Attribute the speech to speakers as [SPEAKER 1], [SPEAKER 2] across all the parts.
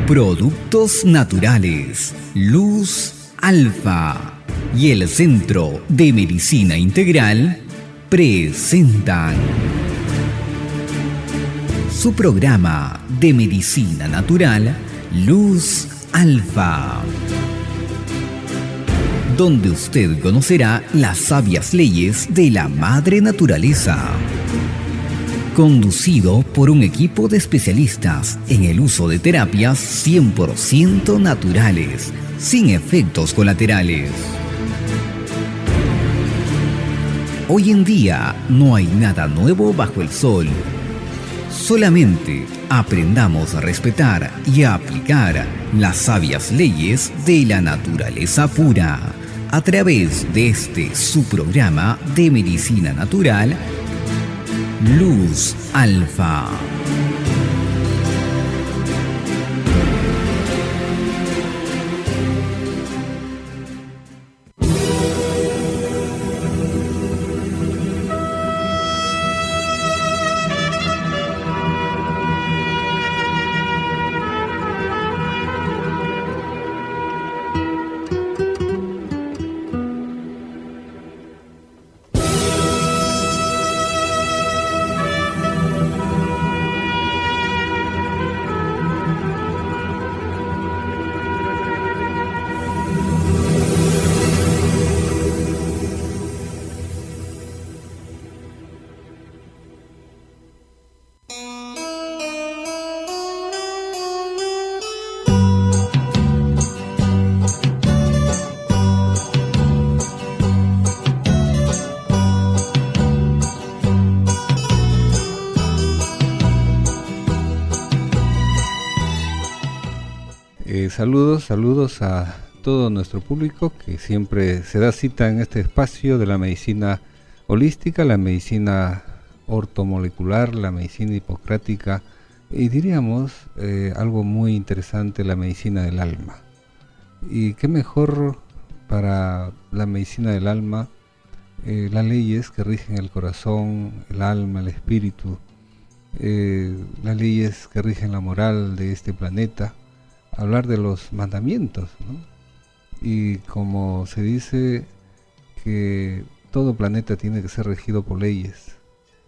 [SPEAKER 1] Productos naturales, Luz Alfa y el Centro de Medicina Integral presentan su programa de medicina natural, Luz Alfa, donde usted conocerá las sabias leyes de la madre naturaleza. Conducido por un equipo de especialistas en el uso de terapias 100% naturales, sin efectos colaterales. Hoy en día no hay nada nuevo bajo el sol. Solamente aprendamos a respetar y a aplicar las sabias leyes de la naturaleza pura a través de este su programa de medicina natural, Luz Alfa.
[SPEAKER 2] Saludos a todo nuestro público que siempre se da cita en este espacio de la medicina holística, la medicina ortomolecular, la medicina hipocrática y diríamos algo muy interesante, la medicina del alma. Y qué mejor para la medicina del alma, las leyes que rigen el corazón, el alma, el espíritu, las leyes que rigen la moral de este planeta. Hablar de los mandamientos, ¿no? Y como se dice que todo planeta tiene que ser regido por leyes,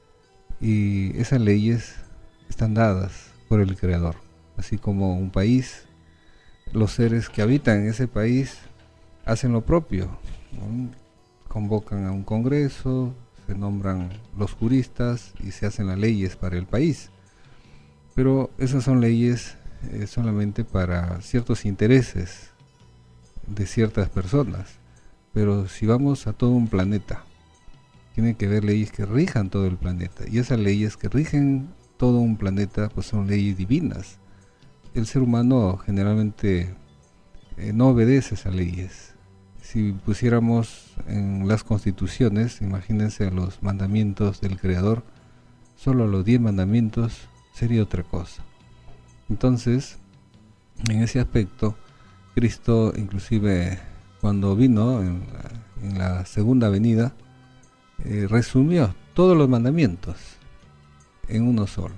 [SPEAKER 2] y esas leyes están dadas por el Creador, así como un país, los seres que habitan en ese país hacen lo propio, ¿no? Convocan a un congreso, se nombran los juristas y se hacen las leyes para el país, pero esas son leyes solamente para ciertos intereses de ciertas personas, pero si vamos a todo un planeta, tiene que haber leyes que rijan todo el planeta, y esas leyes que rigen todo un planeta pues son leyes divinas. El ser humano generalmente no obedece esas leyes. Si pusiéramos en las constituciones, imagínense los mandamientos del Creador, solo los 10 mandamientos, sería otra cosa. Entonces, en ese aspecto, Cristo inclusive cuando vino en la segunda venida, resumió todos los mandamientos en uno solo,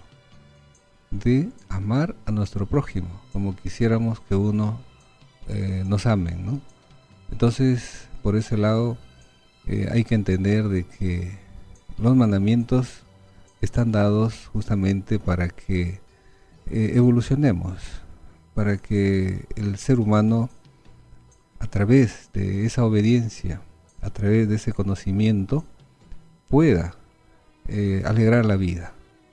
[SPEAKER 2] de amar a nuestro prójimo, como quisiéramos que uno nos amen, ¿no? Entonces, por ese lado, hay que entender de que los mandamientos están dados justamente para que evolucionemos, para que el ser humano, a través de esa obediencia, a través de ese conocimiento, pueda alegrar la vida.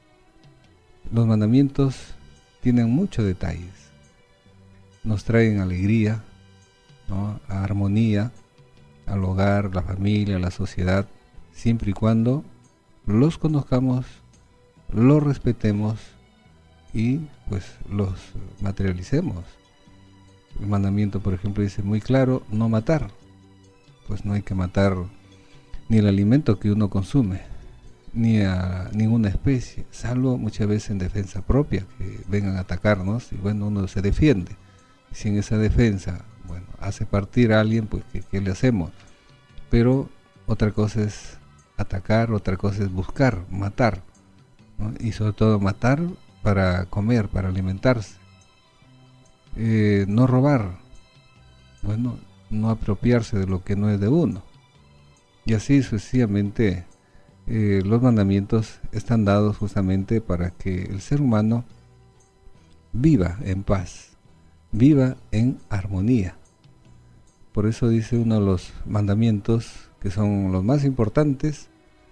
[SPEAKER 2] Los mandamientos tienen muchos detalles, nos traen alegría, ¿no? A armonía, al hogar, la familia, la sociedad, siempre y cuando los conozcamos, los respetemos y pues los materialicemos. El mandamiento, por ejemplo, dice muy claro, no matar. Pues no hay que matar ni el alimento que uno consume, ni a ninguna especie, salvo muchas veces en defensa propia, que vengan a atacarnos y bueno, uno se defiende. Y si en esa defensa, bueno, hace partir a alguien, pues ¿qué le hacemos? Pero otra cosa es atacar, otra cosa es buscar, matar, ¿no? Y sobre todo matar para comer, para alimentarse. no robar, bueno, no apropiarse de lo que no es de uno. Y así sucesivamente, los mandamientos están dados justamente para que el ser humano viva en paz, viva en armonía. Por eso dice uno de los mandamientos que son los más importantes: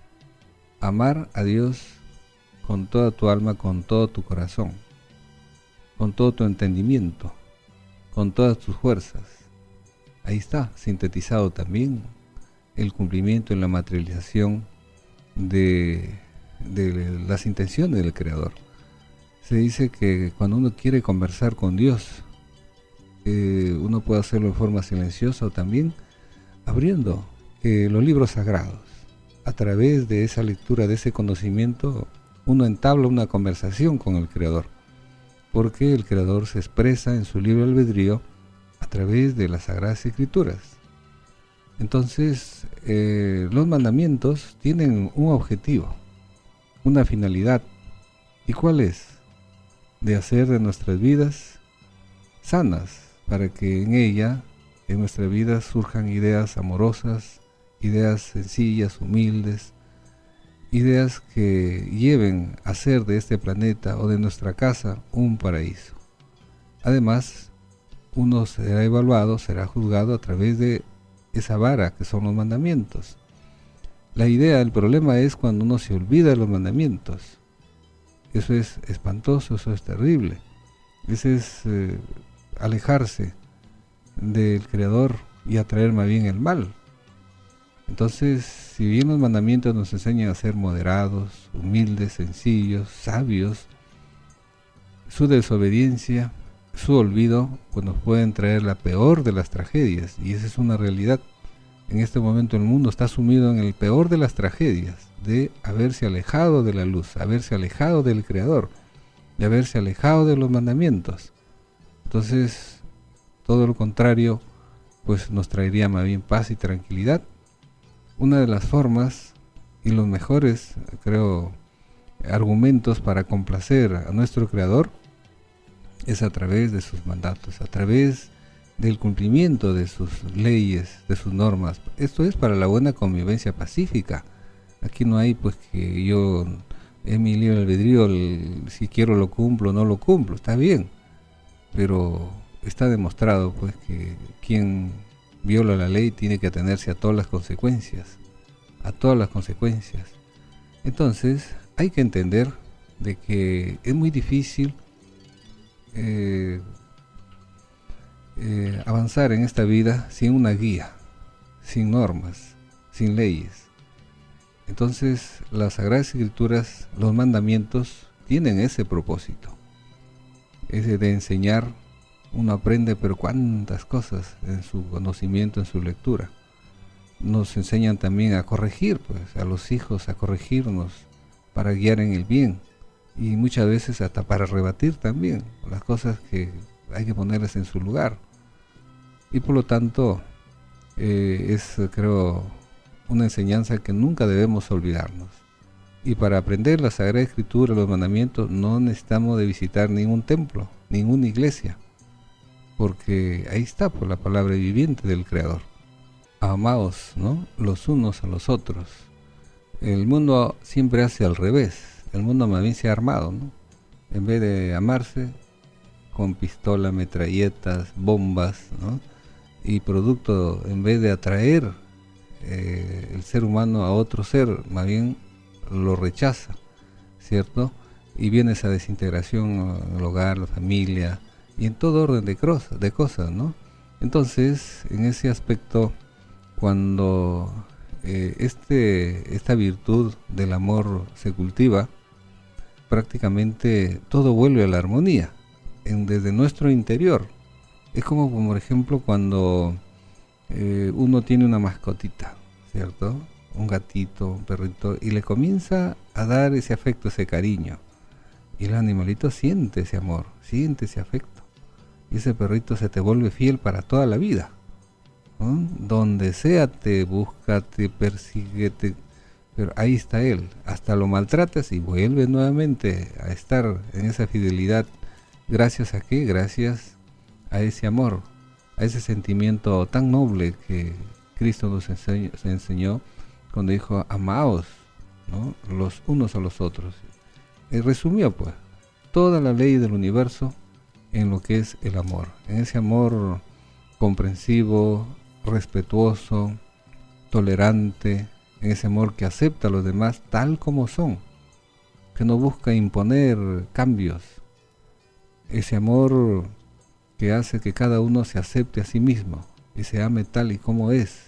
[SPEAKER 2] amar a Dios con toda tu alma, con todo tu corazón, con todo tu entendimiento, con todas tus fuerzas. Ahí está sintetizado también el cumplimiento en la materialización de las intenciones del Creador. Se dice que cuando uno quiere conversar con Dios, uno puede hacerlo en forma silenciosa o también abriendo los libros sagrados. A través de esa lectura, de ese conocimiento, uno entabla una conversación con el Creador, porque el Creador se expresa en su libre albedrío a través de las Sagradas Escrituras. Entonces, los mandamientos tienen un objetivo, una finalidad. ¿Y cuál es? De hacer de nuestras vidas sanas, para que en ella, en nuestra vida, surjan ideas amorosas, ideas sencillas, humildes, ideas que lleven a hacer de este planeta o de nuestra casa un paraíso. Además, uno será evaluado, será juzgado a través de esa vara que son los mandamientos. La idea, el problema es cuando uno se olvida de los mandamientos. Eso es espantoso, eso es terrible. Ese es alejarse del Creador y atraer más bien el mal. Entonces, si bien los mandamientos nos enseñan a ser moderados, humildes, sencillos, sabios, su desobediencia, su olvido, pues nos pueden traer la peor de las tragedias, y esa es una realidad. En este momento el mundo está sumido en el peor de las tragedias, de haberse alejado de la luz, haberse alejado del Creador, de haberse alejado de los mandamientos. Entonces, todo lo contrario, pues nos traería más bien paz y tranquilidad. Una de las formas y los mejores, creo, argumentos para complacer a nuestro Creador es a través de sus mandatos, a través del cumplimiento de sus leyes, de sus normas. Esto es para la buena convivencia pacífica. Aquí no hay pues que yo en mi libre albedrío, si quiero lo cumplo, no lo cumplo, está bien, pero está demostrado pues que quien viola la ley tiene que atenerse a todas las consecuencias, a todas las consecuencias. Entonces hay que entender de que es muy difícil avanzar en esta vida sin una guía, sin normas, sin leyes. Entonces las Sagradas Escrituras, los mandamientos, tienen ese propósito, ese de enseñar. Uno aprende pero cuántas cosas en su conocimiento, en su lectura. Nos enseñan también a corregir, pues, a los hijos, a corregirnos para guiar en el bien, y muchas veces hasta para rebatir también las cosas que hay que ponerlas en su lugar. Y por lo tanto es, creo, una enseñanza que nunca debemos olvidarnos. Y para aprender la Sagrada Escritura, los mandamientos, no necesitamos de visitar ningún templo, ninguna iglesia, porque ahí está pues, la palabra viviente del Creador. Amaos, ¿no?, los unos a los otros. El mundo siempre hace al revés. El mundo más bien se ha armado, ¿no? En vez de amarse, con pistola, metralletas, bombas, ¿no? Y producto, en vez de atraer el ser humano a otro ser, más bien lo rechaza, ¿cierto? Y viene esa desintegración en el hogar, la familia, y en todo orden de cosas, ¿no? Entonces, en ese aspecto, cuando esta virtud del amor se cultiva, prácticamente todo vuelve a la armonía, desde nuestro interior. Es como por ejemplo cuando uno tiene una mascotita, ¿cierto? Un gatito, un perrito, y le comienza a dar ese afecto, ese cariño. Y el animalito siente ese amor, siente ese afecto. Y ese perrito se te vuelve fiel para toda la vida, ¿no? Donde sea te busca, te persigue, pero ahí está él. Hasta lo maltratas y vuelve nuevamente a estar en esa fidelidad. ¿Gracias a qué? Gracias a ese amor, a ese sentimiento tan noble que Cristo nos enseñó cuando dijo: amaos, ¿no?, los unos a los otros. Y resumió pues toda la ley del universo en lo que es el amor, en ese amor comprensivo, respetuoso, tolerante, en ese amor que acepta a los demás tal como son, que no busca imponer cambios, ese amor que hace que cada uno se acepte a sí mismo y se ame tal y como es.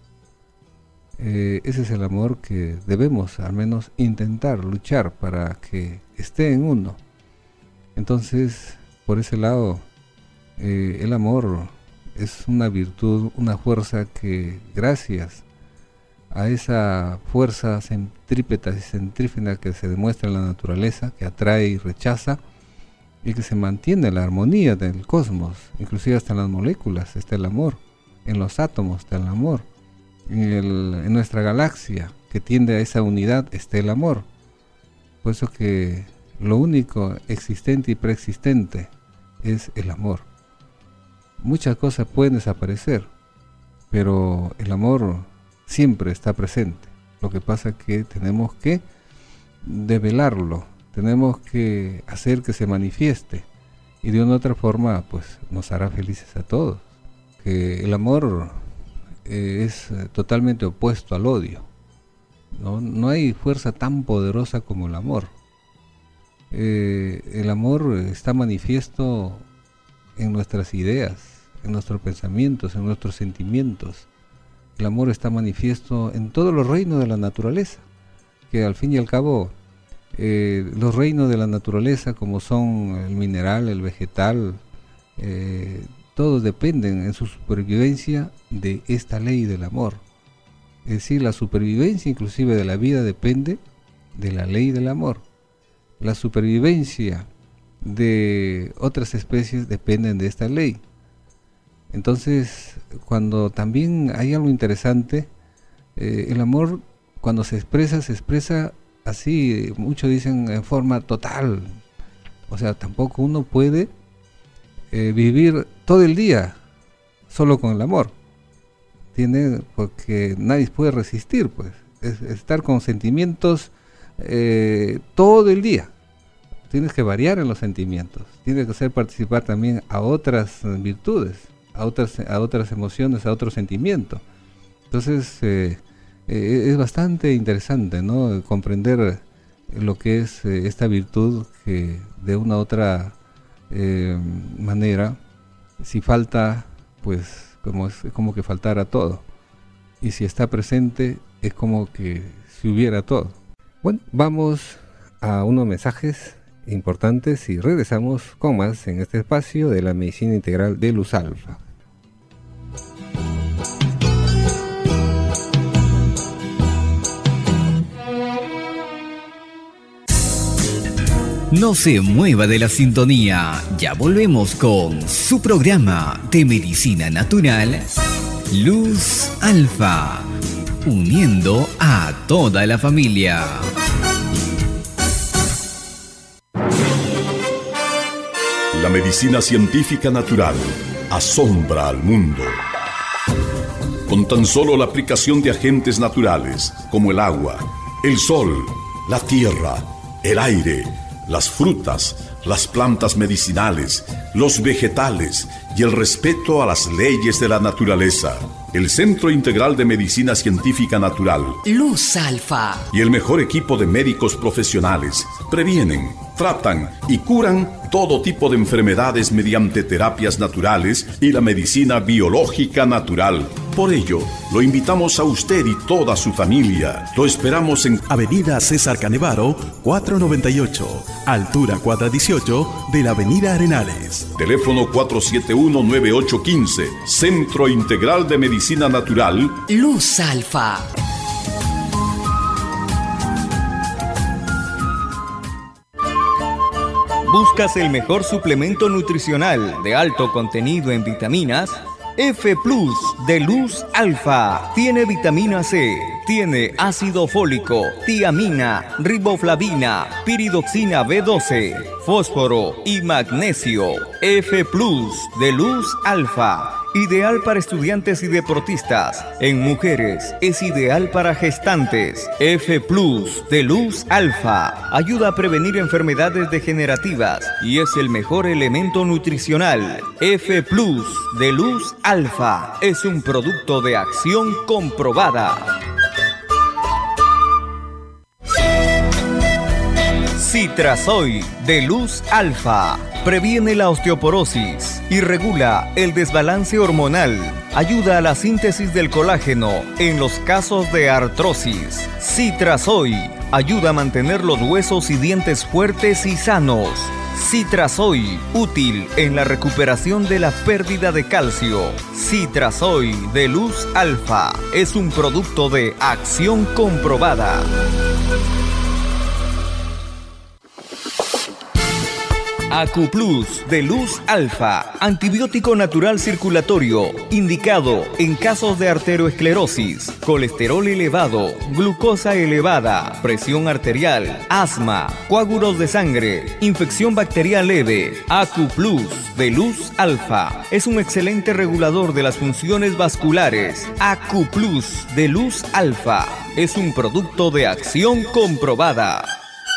[SPEAKER 2] Ese es el amor que debemos al menos intentar luchar para que esté en uno. Entonces, por ese lado, el amor es una virtud, una fuerza que, gracias a esa fuerza centrípeta y centrífuga que se demuestra en la naturaleza, que atrae y rechaza, y que se mantiene la armonía del cosmos, inclusive hasta en las moléculas está el amor, en los átomos está el amor, en nuestra galaxia que tiende a esa unidad está el amor. Por eso que lo único existente y preexistente es el amor. Muchas cosas pueden desaparecer, pero el amor siempre está presente. Lo que pasa es que tenemos que develarlo, tenemos que hacer que se manifieste, y de una u otra forma pues nos hará felices a todos. Que el amor es totalmente opuesto al odio. No hay fuerza tan poderosa como el amor. El amor está manifiesto en nuestras ideas, en nuestros pensamientos, en nuestros sentimientos. El amor está manifiesto en todos los reinos de la naturaleza, que al fin y al cabo los reinos de la naturaleza, como son el mineral, el vegetal, todos dependen en su supervivencia de esta ley del amor. Es decir, la supervivencia inclusive de la vida depende de la ley del amor. La supervivencia de otras especies dependen de esta ley. Entonces, cuando también hay algo interesante, el amor cuando se expresa así, muchos dicen en forma total. O sea, tampoco uno puede vivir todo el día solo con el amor. Porque nadie puede resistir, pues. Es estar con sentimientos todo el día. Tienes que variar en los sentimientos. Tienes que hacer participar también a otras virtudes, a otras emociones, a otros sentimientos. Entonces, es bastante interesante, ¿no?, comprender lo que es esta virtud que de una u otra manera, si falta, pues es como que faltara todo, y si está presente es como que si hubiera todo. Bueno, vamos a unos mensajes importantes y regresamos con más en este espacio de la medicina integral de Luz Alfa.
[SPEAKER 1] No se mueva de la sintonía, ya volvemos con su programa de medicina natural, Luz Alfa, uniendo a toda la familia.
[SPEAKER 3] La medicina científica natural asombra al mundo. Con tan solo la aplicación de agentes naturales como el agua, el sol, la tierra, el aire, las frutas, las plantas medicinales, los vegetales y el respeto a las leyes de la naturaleza, el Centro Integral de Medicina Científica Natural,
[SPEAKER 4] Luz Alfa,
[SPEAKER 3] y el mejor equipo de médicos profesionales previenen, tratan y curan todo tipo de enfermedades mediante terapias naturales y la medicina biológica natural. Por ello, lo invitamos a usted y toda su familia. Lo esperamos en
[SPEAKER 5] Avenida César Canevaro, 498, altura cuadra 18 de la Avenida Arenales.
[SPEAKER 3] Teléfono 471-9815, Centro Integral de Medicina Natural,
[SPEAKER 4] Luz Alfa.
[SPEAKER 6] ¿Buscas el mejor suplemento nutricional de alto contenido en vitaminas?
[SPEAKER 1] F Plus de Luz Alfa. Tiene vitamina C, tiene ácido fólico, tiamina, riboflavina, piridoxina B12, fósforo y magnesio. F Plus de Luz Alfa. Ideal para estudiantes y deportistas. En mujeres es ideal para gestantes. F Plus de Luz Alfa ayuda a prevenir enfermedades degenerativas y es el mejor elemento nutricional. F Plus de Luz Alfa es un producto de Acción comprobada. Citrazoid de Luz Alfa previene la osteoporosis y regula el desbalance hormonal. Ayuda a la síntesis del colágeno en los casos de artrosis. Citrazoid ayuda a mantener los huesos y dientes fuertes y sanos. Citrazoid, útil en la recuperación de la pérdida de calcio. Citrazoid de Luz Alfa es un producto de Acción comprobada. Acuplus de Luz Alfa, antibiótico natural circulatorio, indicado en casos de arteriosclerosis, colesterol elevado, glucosa elevada, presión arterial, asma, coágulos de sangre, infección bacterial leve. Acuplus de Luz Alfa es un excelente regulador de las funciones vasculares. Acuplus de Luz Alfa es un producto de Acción comprobada.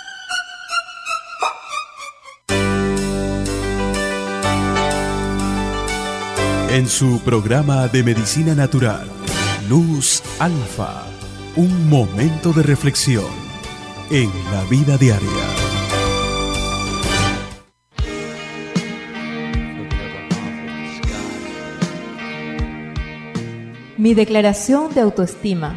[SPEAKER 5] En su programa de medicina natural, Luz Alfa, un momento de reflexión en la vida diaria.
[SPEAKER 6] Mi declaración de autoestima.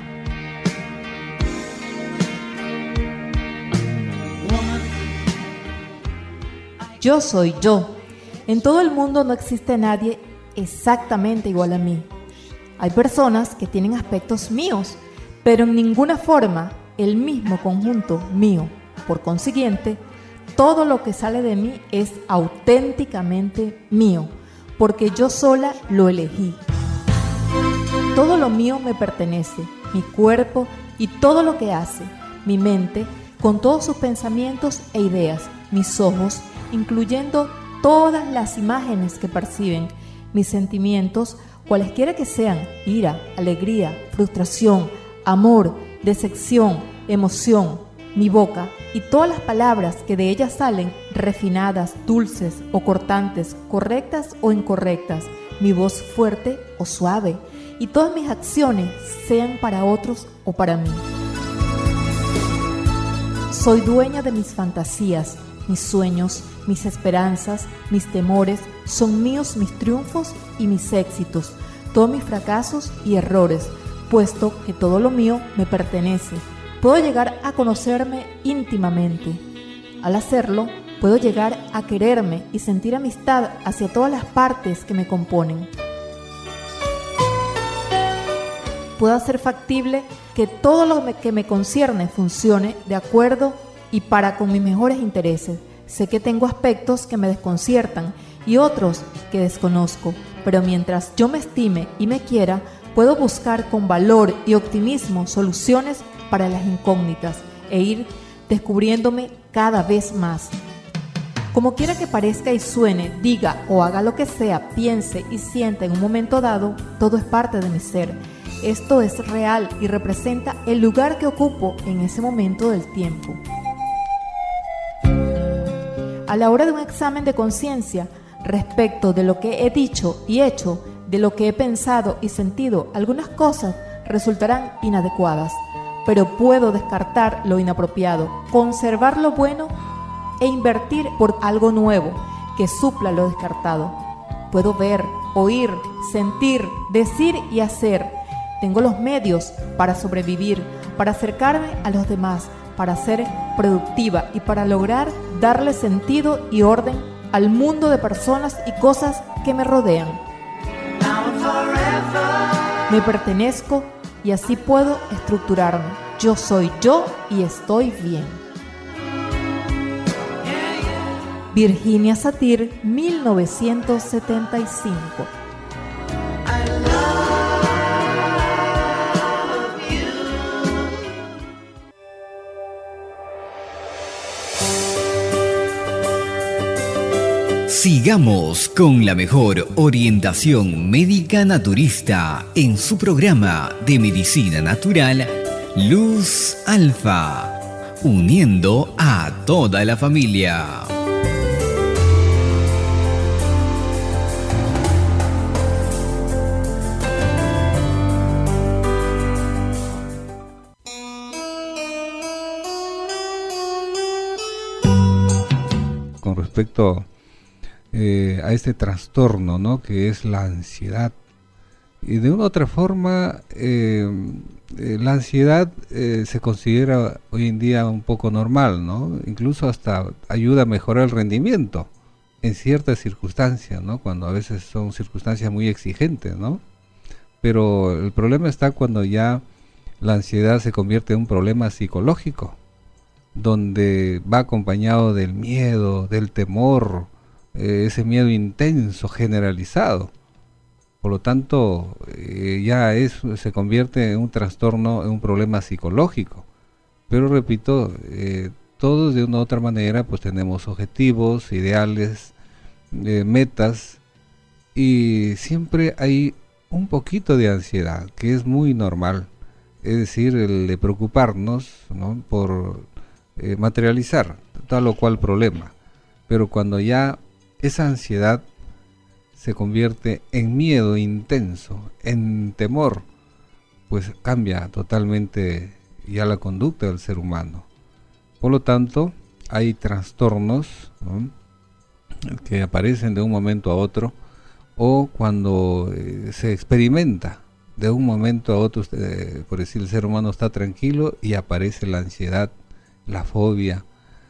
[SPEAKER 6] Yo soy yo. En todo el mundo no existe nadie exactamente igual a mí. Hay personas que tienen aspectos míos, pero en ninguna forma el mismo conjunto mío. Por consiguiente, todo lo que sale de mí es auténticamente mío, porque yo sola lo elegí. Todo lo mío me pertenece, mi cuerpo y todo lo que hace, mi mente con todos sus pensamientos e ideas, mis ojos, incluyendo todas las imágenes que perciben, mis sentimientos, cualesquiera que sean, ira, alegría, frustración, amor, decepción, emoción, mi boca y todas las palabras que de ella salen, refinadas, dulces o cortantes, correctas o incorrectas, mi voz fuerte o suave, y todas mis acciones, sean para otros o para mí. Soy dueña de mis fantasías, mis sueños, mis esperanzas, mis temores, son míos mis triunfos y mis éxitos, todos mis fracasos y errores, puesto que todo lo mío me pertenece. Puedo llegar a conocerme íntimamente. Al hacerlo, puedo llegar a quererme y sentir amistad hacia todas las partes que me componen. Puedo hacer factible que todo lo que me concierne funcione de acuerdo y para con mis mejores intereses. Sé que tengo aspectos que me desconciertan y otros que desconozco, pero mientras yo me estime y me quiera, puedo buscar con valor y optimismo soluciones para las incógnitas e ir descubriéndome cada vez más. Como quiera que parezca y suene, diga o haga lo que sea, piense y sienta en un momento dado, todo es parte de mi ser. Esto es real y representa el lugar que ocupo en ese momento del tiempo. A la hora de un examen de conciencia, respecto de lo que he dicho y hecho, de lo que he pensado y sentido, algunas cosas resultarán inadecuadas, pero puedo descartar lo inapropiado, conservar lo bueno e invertir por algo nuevo que supla lo descartado. Puedo ver, oír, sentir, decir y hacer. Tengo los medios para sobrevivir, para acercarme a los demás, para ser productiva y para lograr darle sentido y orden al mundo de personas y cosas que me rodean. Me pertenezco y así puedo estructurarme. Yo soy yo y estoy bien. Virginia Satir, 1975.
[SPEAKER 1] Sigamos con la mejor orientación médica naturista en su programa de medicina natural, Luz Alfa, uniendo a toda la familia.
[SPEAKER 2] Con respecto a este trastorno, ¿no?, que es la ansiedad. Y de una u otra forma, la ansiedad se considera hoy en día un poco normal, ¿no? Incluso hasta ayuda a mejorar el rendimiento en ciertas circunstancias, ¿no? Cuando a veces son circunstancias muy exigentes, ¿no? Pero el problema está cuando ya la ansiedad se convierte en un problema psicológico, donde va acompañado del miedo, del temor, ese miedo intenso, generalizado. Por lo tanto, ya se convierte en un trastorno, en un problema psicológico. Pero repito, todos de una u otra manera pues tenemos objetivos, ideales, metas, y siempre hay un poquito de ansiedad, que es muy normal. Es decir, el de preocuparnos, ¿no?, por materializar tal o cual problema. Pero cuando ya esa ansiedad se convierte en miedo intenso, en temor, pues cambia totalmente ya la conducta del ser humano. Por lo tanto, hay trastornos, ¿no?, que aparecen de un momento a otro, o cuando se experimenta de un momento a otro, por decir, el ser humano está tranquilo y aparece la ansiedad, la fobia,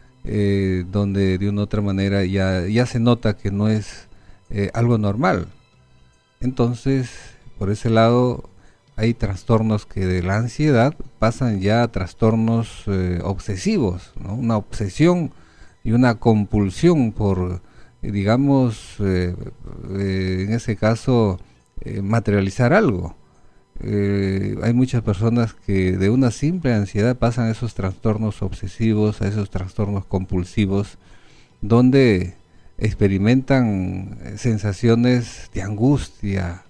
[SPEAKER 2] donde de una u otra manera ya se nota que no es algo normal. Entonces, por ese lado, hay trastornos que de la ansiedad pasan ya a trastornos obsesivos, ¿no? Una obsesión y una compulsión por, digamos, en ese caso, materializar algo. Hay muchas personas que de una simple ansiedad pasan a esos trastornos obsesivos, a esos trastornos compulsivos, donde experimentan sensaciones de angustia,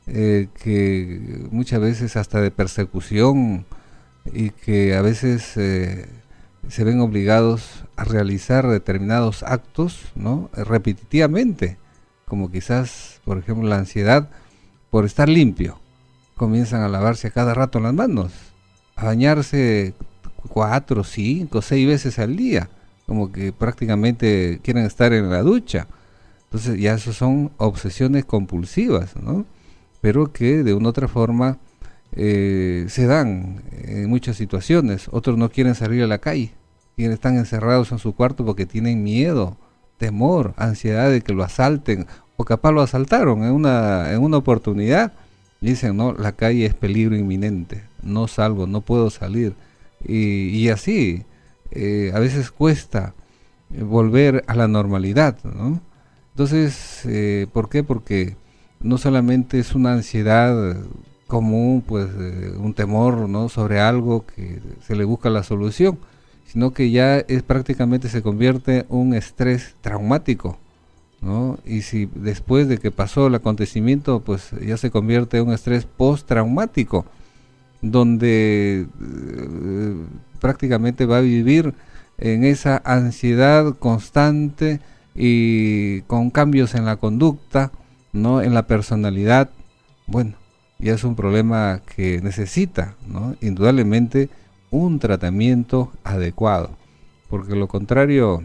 [SPEAKER 2] que muchas veces hasta de persecución, y que a veces se ven obligados a realizar determinados actos, ¿no?, repetitivamente, como quizás, por ejemplo, la ansiedad por estar limpio. Comienzan a lavarse a cada rato las manos, a bañarse 4, 5, 6 veces al día, como que prácticamente quieren estar en la ducha. Entonces ya eso son obsesiones compulsivas, ¿no?, pero que de una u otra forma se dan en muchas situaciones. Otros no quieren salir a la calle, están encerrados en su cuarto porque tienen miedo, temor, ansiedad de que lo asalten, o capaz lo asaltaron en una oportunidad. Dicen, no, la calle es peligro inminente, no salgo, no puedo salir. Y así, a veces cuesta volver a la normalidad, ¿no? Entonces, ¿por qué? Porque no solamente es una ansiedad común, pues un temor, ¿no?, sobre algo que se le busca la solución, sino que ya es prácticamente se convierte en un estrés traumático, ¿no? Y si después de que pasó el acontecimiento, pues ya se convierte en un estrés postraumático, donde prácticamente va a vivir en esa ansiedad constante y con cambios en la conducta, ¿no?, en la personalidad. Bueno, ya es un problema que necesita, ¿no?, indudablemente un tratamiento adecuado, porque lo contrario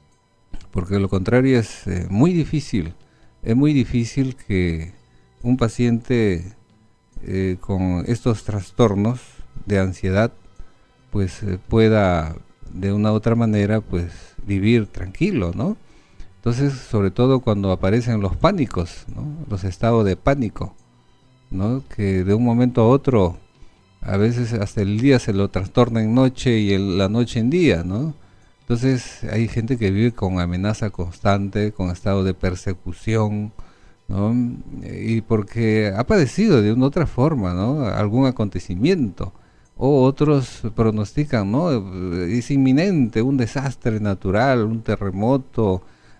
[SPEAKER 2] es muy difícil. Es muy difícil que un paciente con estos trastornos de ansiedad pues pueda de una u otra manera pues vivir tranquilo, ¿no? Entonces, sobre todo cuando aparecen los pánicos, ¿no?, los estados de pánico, ¿no?, que de un momento a otro a veces hasta el día se lo trastorna en noche y la noche en día, ¿no? Entonces hay gente que vive con amenaza constante, con estado de persecución, ¿no?, y porque ha padecido de una u otra forma, ¿no?, algún acontecimiento, o otros pronostican, ¿no?, es inminente un desastre natural, un terremoto,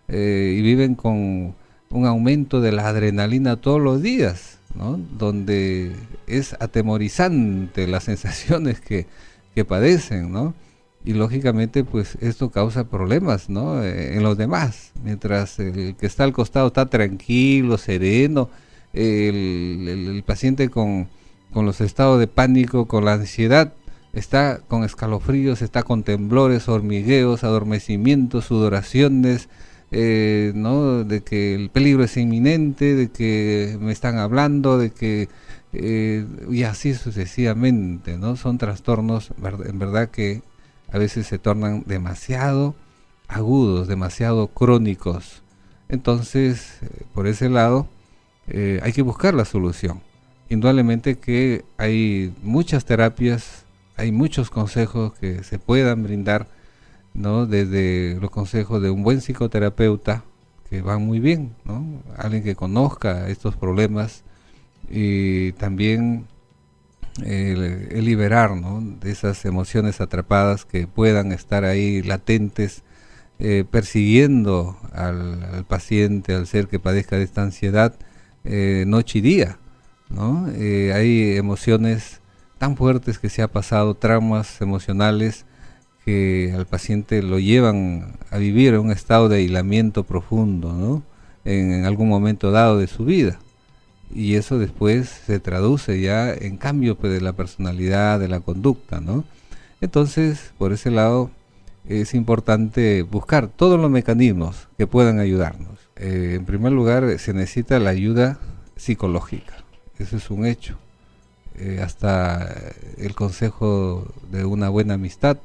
[SPEAKER 2] y viven con un aumento de la adrenalina todos los días, ¿no? Donde es atemorizante las sensaciones que padecen, ¿no? Y lógicamente pues esto causa problemas, ¿no? En los demás, mientras el que está al costado está tranquilo, sereno, el paciente con los estados de pánico, con la ansiedad, está con escalofríos, está con temblores, hormigueos, adormecimientos, sudoraciones, ¿no? De que el peligro es inminente, de que me están hablando, de que y así sucesivamente, ¿no? Son trastornos en verdad que a veces se tornan demasiado agudos, demasiado crónicos. Entonces, por ese lado, hay que buscar la solución. Indudablemente que hay muchas terapias, hay muchos consejos que se puedan brindar, ¿no? Desde los consejos de un buen psicoterapeuta, que van muy bien, ¿no? Alguien que conozca estos problemas, y también el liberar, ¿no? De esas emociones atrapadas que puedan estar ahí latentes, persiguiendo al paciente, al ser que padezca de esta ansiedad, noche y día, ¿no? Hay emociones tan fuertes que se ha pasado, traumas emocionales que al paciente lo llevan a vivir en un estado de aislamiento profundo, ¿no? En algún momento dado de su vida. Y eso después se traduce ya en cambio pues, de la personalidad, de la conducta, ¿no? Entonces, por ese lado, es importante buscar todos los mecanismos que puedan ayudarnos. En primer lugar, se necesita la ayuda psicológica, eso es un hecho. Hasta el consejo de una buena amistad,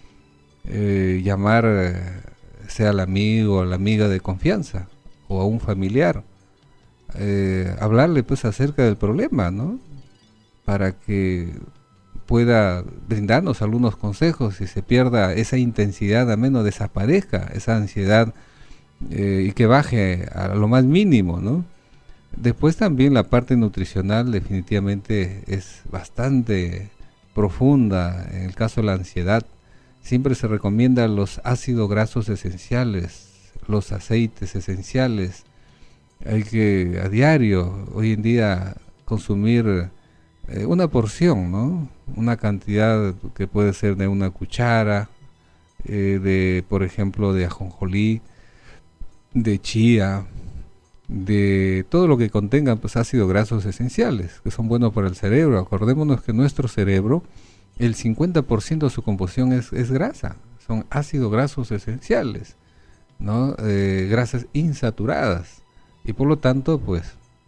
[SPEAKER 2] llamar sea al amigo o la amiga de confianza, o a un familiar, hablarle pues acerca del problema, ¿no? Para que pueda brindarnos algunos consejos y se pierda esa intensidad, a menos desaparezca esa ansiedad, y que baje a lo más mínimo, ¿no? Después también la parte nutricional definitivamente es bastante profunda. En el caso de la ansiedad siempre se recomienda los ácidos grasos esenciales, los aceites esenciales. Hay que a diario, hoy en día, consumir una porción, ¿no? Una cantidad que puede ser de una cuchara, por ejemplo, de ajonjolí, de chía, de todo lo que contenga pues, ácidos grasos esenciales, que son buenos para el cerebro. Acordémonos que nuestro cerebro, el 50% de su composición es grasa, son ácidos grasos esenciales, ¿no? Grasas insaturadas. Y por lo tanto, pues,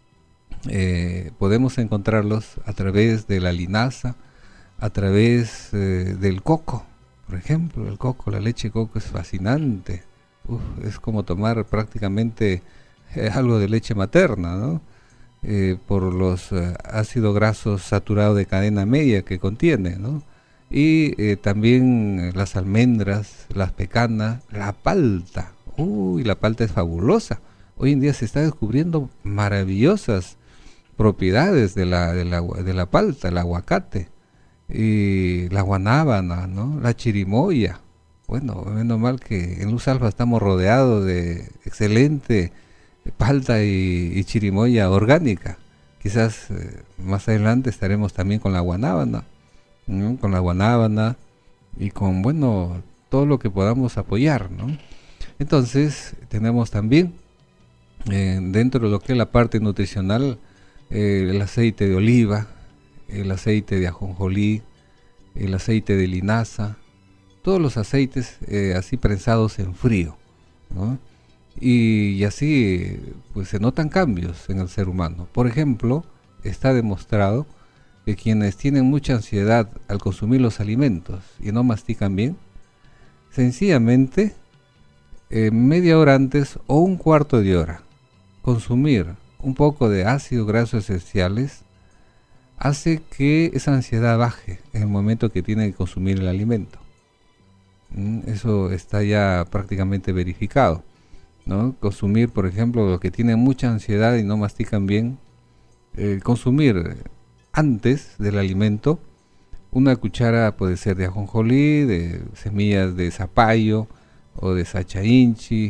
[SPEAKER 2] podemos encontrarlos a través de la linaza, a través del coco, por ejemplo. El coco, la leche de coco es fascinante. Es como tomar prácticamente algo de leche materna, ¿no? Por los ácidos grasos saturados de cadena media que contiene, ¿no? Y también las almendras, las pecanas, la palta. La palta es fabulosa. Hoy en día se está descubriendo maravillosas propiedades de la palta, el aguacate, y la guanábana, ¿no? La chirimoya. Bueno, menos mal que en Luz Alfa estamos rodeados de excelente palta y chirimoya orgánica. Quizás más adelante estaremos también con la guanábana, ¿no? Con la guanábana y con, bueno, todo lo que podamos apoyar, ¿no? Entonces, tenemos también dentro de lo que es la parte nutricional, el aceite de oliva, el aceite de ajonjolí, el aceite de linaza, todos los aceites así prensados en frío, ¿no? Y así pues se notan cambios en el ser humano. Por ejemplo, está demostrado que quienes tienen mucha ansiedad al consumir los alimentos y no mastican bien, sencillamente media hora antes o un cuarto de hora consumir un poco de ácidos grasos esenciales hace que esa ansiedad baje en el momento que tienen que consumir el alimento. Eso está ya prácticamente verificado, ¿no? Consumir, por ejemplo, los que tienen mucha ansiedad y no mastican bien, consumir antes del alimento una cuchara, puede ser de ajonjolí, de semillas de zapallo o de sacha inchi,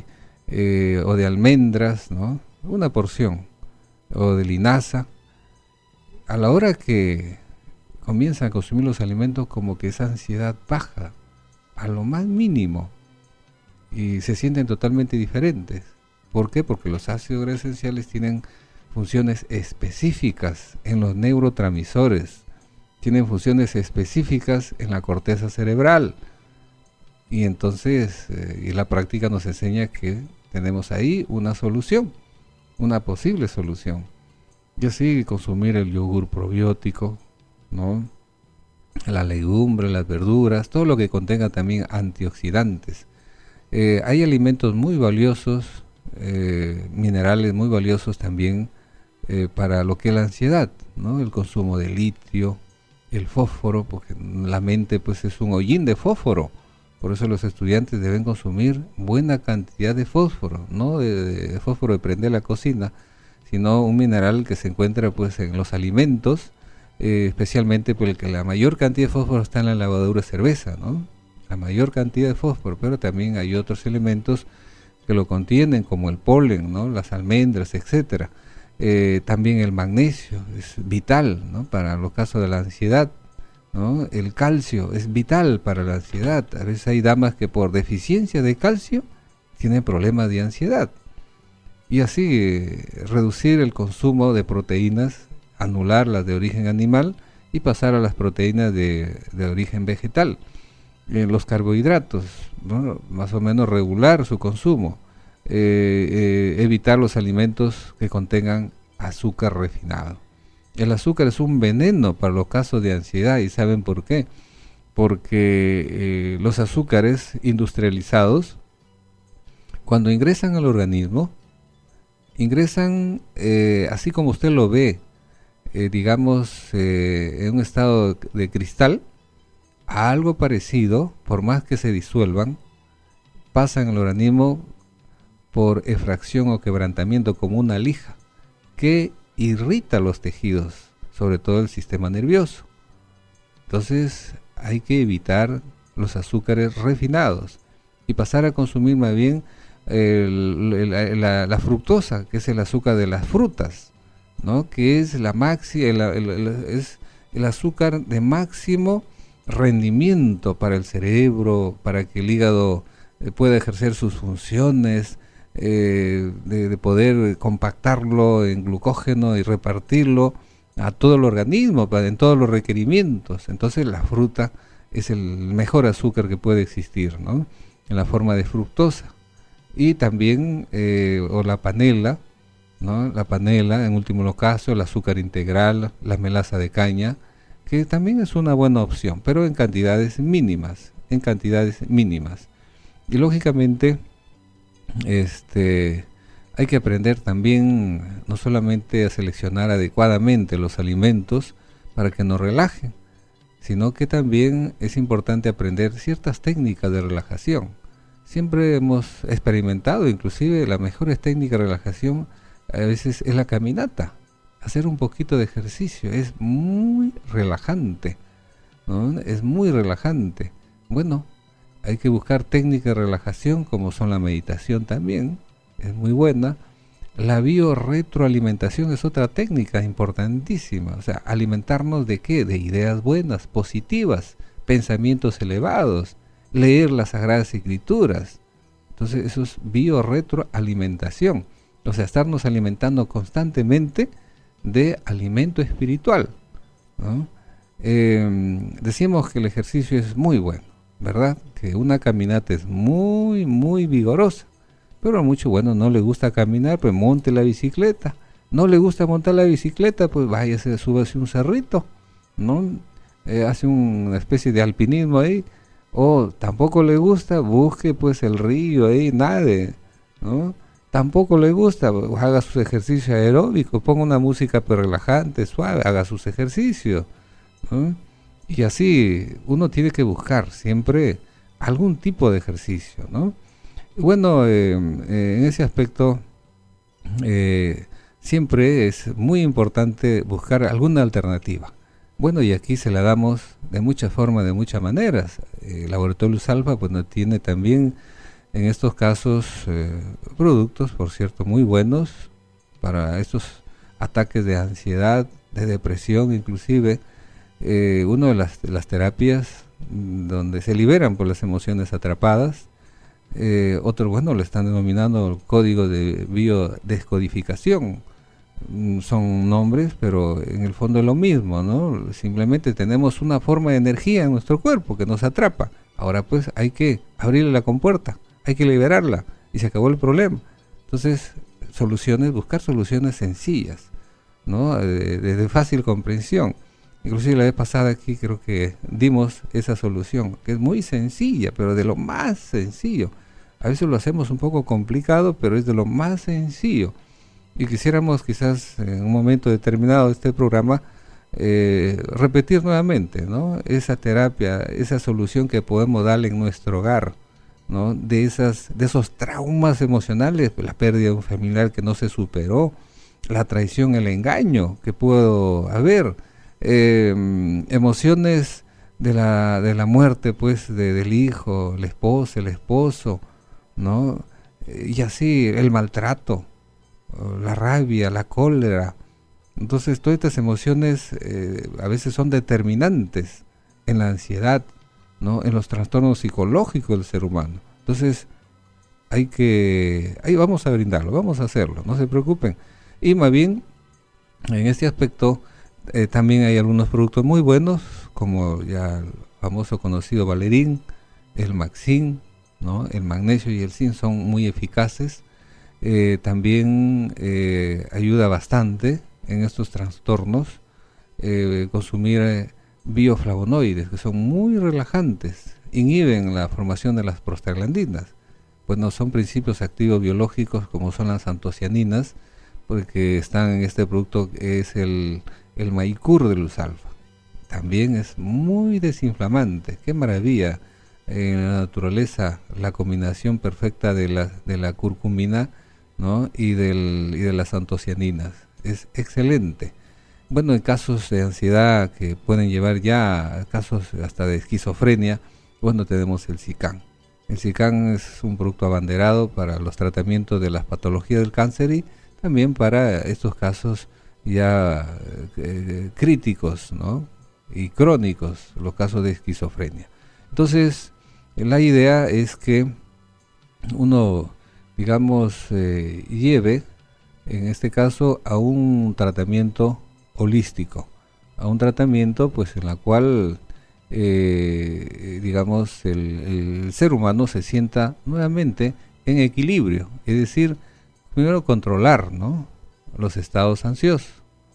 [SPEAKER 2] o de almendras, ¿no? Una porción, o de linaza. A la hora que comienzan a consumir los alimentos, como que esa ansiedad baja a lo más mínimo y se sienten totalmente diferentes. ¿Por qué? Porque los ácidos grasos esenciales tienen funciones específicas en los neurotransmisores, tienen funciones específicas en la corteza cerebral, y entonces y la práctica nos enseña que tenemos ahí una solución, una posible solución. Y así consumir el yogur probiótico, ¿no? La legumbre, las verduras, todo lo que contenga también antioxidantes. Hay alimentos muy valiosos, minerales muy valiosos también para lo que es la ansiedad, ¿no? El consumo de litio, el fósforo, porque la mente pues es un hollín de fósforo. Por eso los estudiantes deben consumir buena cantidad de fósforo, no de fósforo de prender la cocina, sino un mineral que se encuentra pues en los alimentos, especialmente porque la mayor cantidad de fósforo está en la levadura de cerveza, ¿no? La mayor cantidad de fósforo, pero también hay otros elementos que lo contienen, como el polen, ¿no? Las almendras, etcétera. También el magnesio es vital, ¿no? Para los casos de la ansiedad, ¿no? El calcio es vital para la ansiedad. A veces hay damas que por deficiencia de calcio tienen problemas de ansiedad. Y así reducir el consumo de proteínas, anular las de origen animal y pasar a las proteínas de origen vegetal. Los carbohidratos, ¿no? Más o menos regular su consumo. Evitar los alimentos que contengan azúcar refinado. El azúcar es un veneno para los casos de ansiedad, y ¿saben por qué? Porque los azúcares industrializados, cuando ingresan al organismo, ingresan así como usted lo ve, digamos, en un estado de cristal, a algo parecido, por más que se disuelvan, pasan al organismo por efracción o quebrantamiento como una lija, que irrita los tejidos, sobre todo el sistema nervioso. Entonces hay que evitar los azúcares refinados y pasar a consumir más bien la fructosa, que es el azúcar de las frutas, ¿no? Que es es el azúcar de máximo rendimiento para el cerebro, para que el hígado pueda ejercer sus funciones, de poder compactarlo en glucógeno y repartirlo a todo el organismo, en todos los requerimientos. Entonces la fruta es el mejor azúcar que puede existir, ¿no? En la forma de fructosa. Y también, o la panela, ¿no? La panela, en último caso, el azúcar integral, la melaza de caña, que también es una buena opción, pero en cantidades mínimas, Y lógicamente, hay que aprender también no solamente a seleccionar adecuadamente los alimentos para que nos relajen, sino que también es importante aprender ciertas técnicas de relajación. Siempre hemos experimentado, inclusive las mejores técnicas de relajación a veces es la caminata, hacer un poquito de ejercicio, es muy relajante, ¿no? Es muy relajante. Bueno, hay que buscar técnicas de relajación como son la meditación también, es muy buena. La biorretroalimentación es otra técnica importantísima, o sea, alimentarnos de ¿qué? De ideas buenas, positivas, pensamientos elevados, leer las Sagradas Escrituras. Entonces eso es biorretroalimentación, o sea, estarnos alimentando constantemente de alimento espiritual, ¿no? Decimos que el ejercicio es muy bueno, ¿verdad? Que una caminata es muy, muy vigorosa, pero a mucho bueno no le gusta caminar, pues monte la bicicleta. No le gusta montar la bicicleta, pues váyase, súbase un cerrito, ¿no? Hace una especie de alpinismo ahí. O tampoco le gusta, busque pues el río ahí, nade, ¿no? Tampoco le gusta, haga sus ejercicios aeróbicos, ponga una música pues relajante, suave, haga sus ejercicios, ¿no? Y así uno tiene que buscar siempre algún tipo de ejercicio, ¿no? Bueno, en ese aspecto siempre es muy importante buscar alguna alternativa. Bueno, y aquí se la damos de muchas formas, de muchas maneras. El Laboratorio Luz Alfa pues nos tiene también en estos casos productos, por cierto, muy buenos para estos ataques de ansiedad, de depresión inclusive. Una de las terapias donde se liberan por las emociones atrapadas. Otro, bueno, lo están denominando el código de biodescodificación. Son nombres, pero en el fondo es lo mismo, ¿no? Simplemente tenemos una forma de energía en nuestro cuerpo que nos atrapa. Ahora pues hay que abrirle la compuerta, hay que liberarla y se acabó el problema. Entonces, buscar soluciones sencillas, ¿no? De fácil comprensión. Inclusive la vez pasada aquí creo que dimos esa solución, que es muy sencilla, pero de lo más sencillo. A veces lo hacemos un poco complicado, pero es de lo más sencillo. Y quisiéramos quizás en un momento determinado de este programa repetir nuevamente, ¿no? Esa terapia, esa solución que podemos darle en nuestro hogar, ¿no? De esos traumas emocionales, la pérdida de un familiar que no se superó, la traición, el engaño que pudo haber, emociones de la muerte, pues, del hijo, la esposa, el esposo, ¿no? Y así, el maltrato, la rabia, la cólera. Entonces, todas estas emociones a veces son determinantes en la ansiedad, ¿no? En los trastornos psicológicos del ser humano. Entonces, ahí vamos a brindarlo, vamos a hacerlo, no se preocupen. Y más bien, en este aspecto, también hay algunos productos muy buenos, como ya el famoso conocido Valerín, el Maxin, ¿no? El magnesio y el zinc son muy eficaces. También ayuda bastante en estos trastornos consumir bioflavonoides, que son muy relajantes, inhiben la formación de las prostaglandinas, pues no son principios activos biológicos como son las antocianinas, porque están en este producto que es el maicur de luz alfa. También es muy desinflamante. Qué maravilla en la naturaleza la combinación perfecta de la curcumina, ¿no? y de las antocianinas. Es excelente. Bueno, en casos de ansiedad que pueden llevar ya a casos hasta de esquizofrenia, bueno, tenemos el Sican. El Sican es un producto abanderado para los tratamientos de las patologías del cáncer y también para estos casos ya críticos, ¿no? y crónicos, los casos de esquizofrenia. Entonces, la idea es que uno, digamos, lleve, en este caso, a un tratamiento holístico, a un tratamiento pues en la cual, digamos, el ser humano se sienta nuevamente en equilibrio, es decir, primero controlar, ¿no? los estados ansiosos,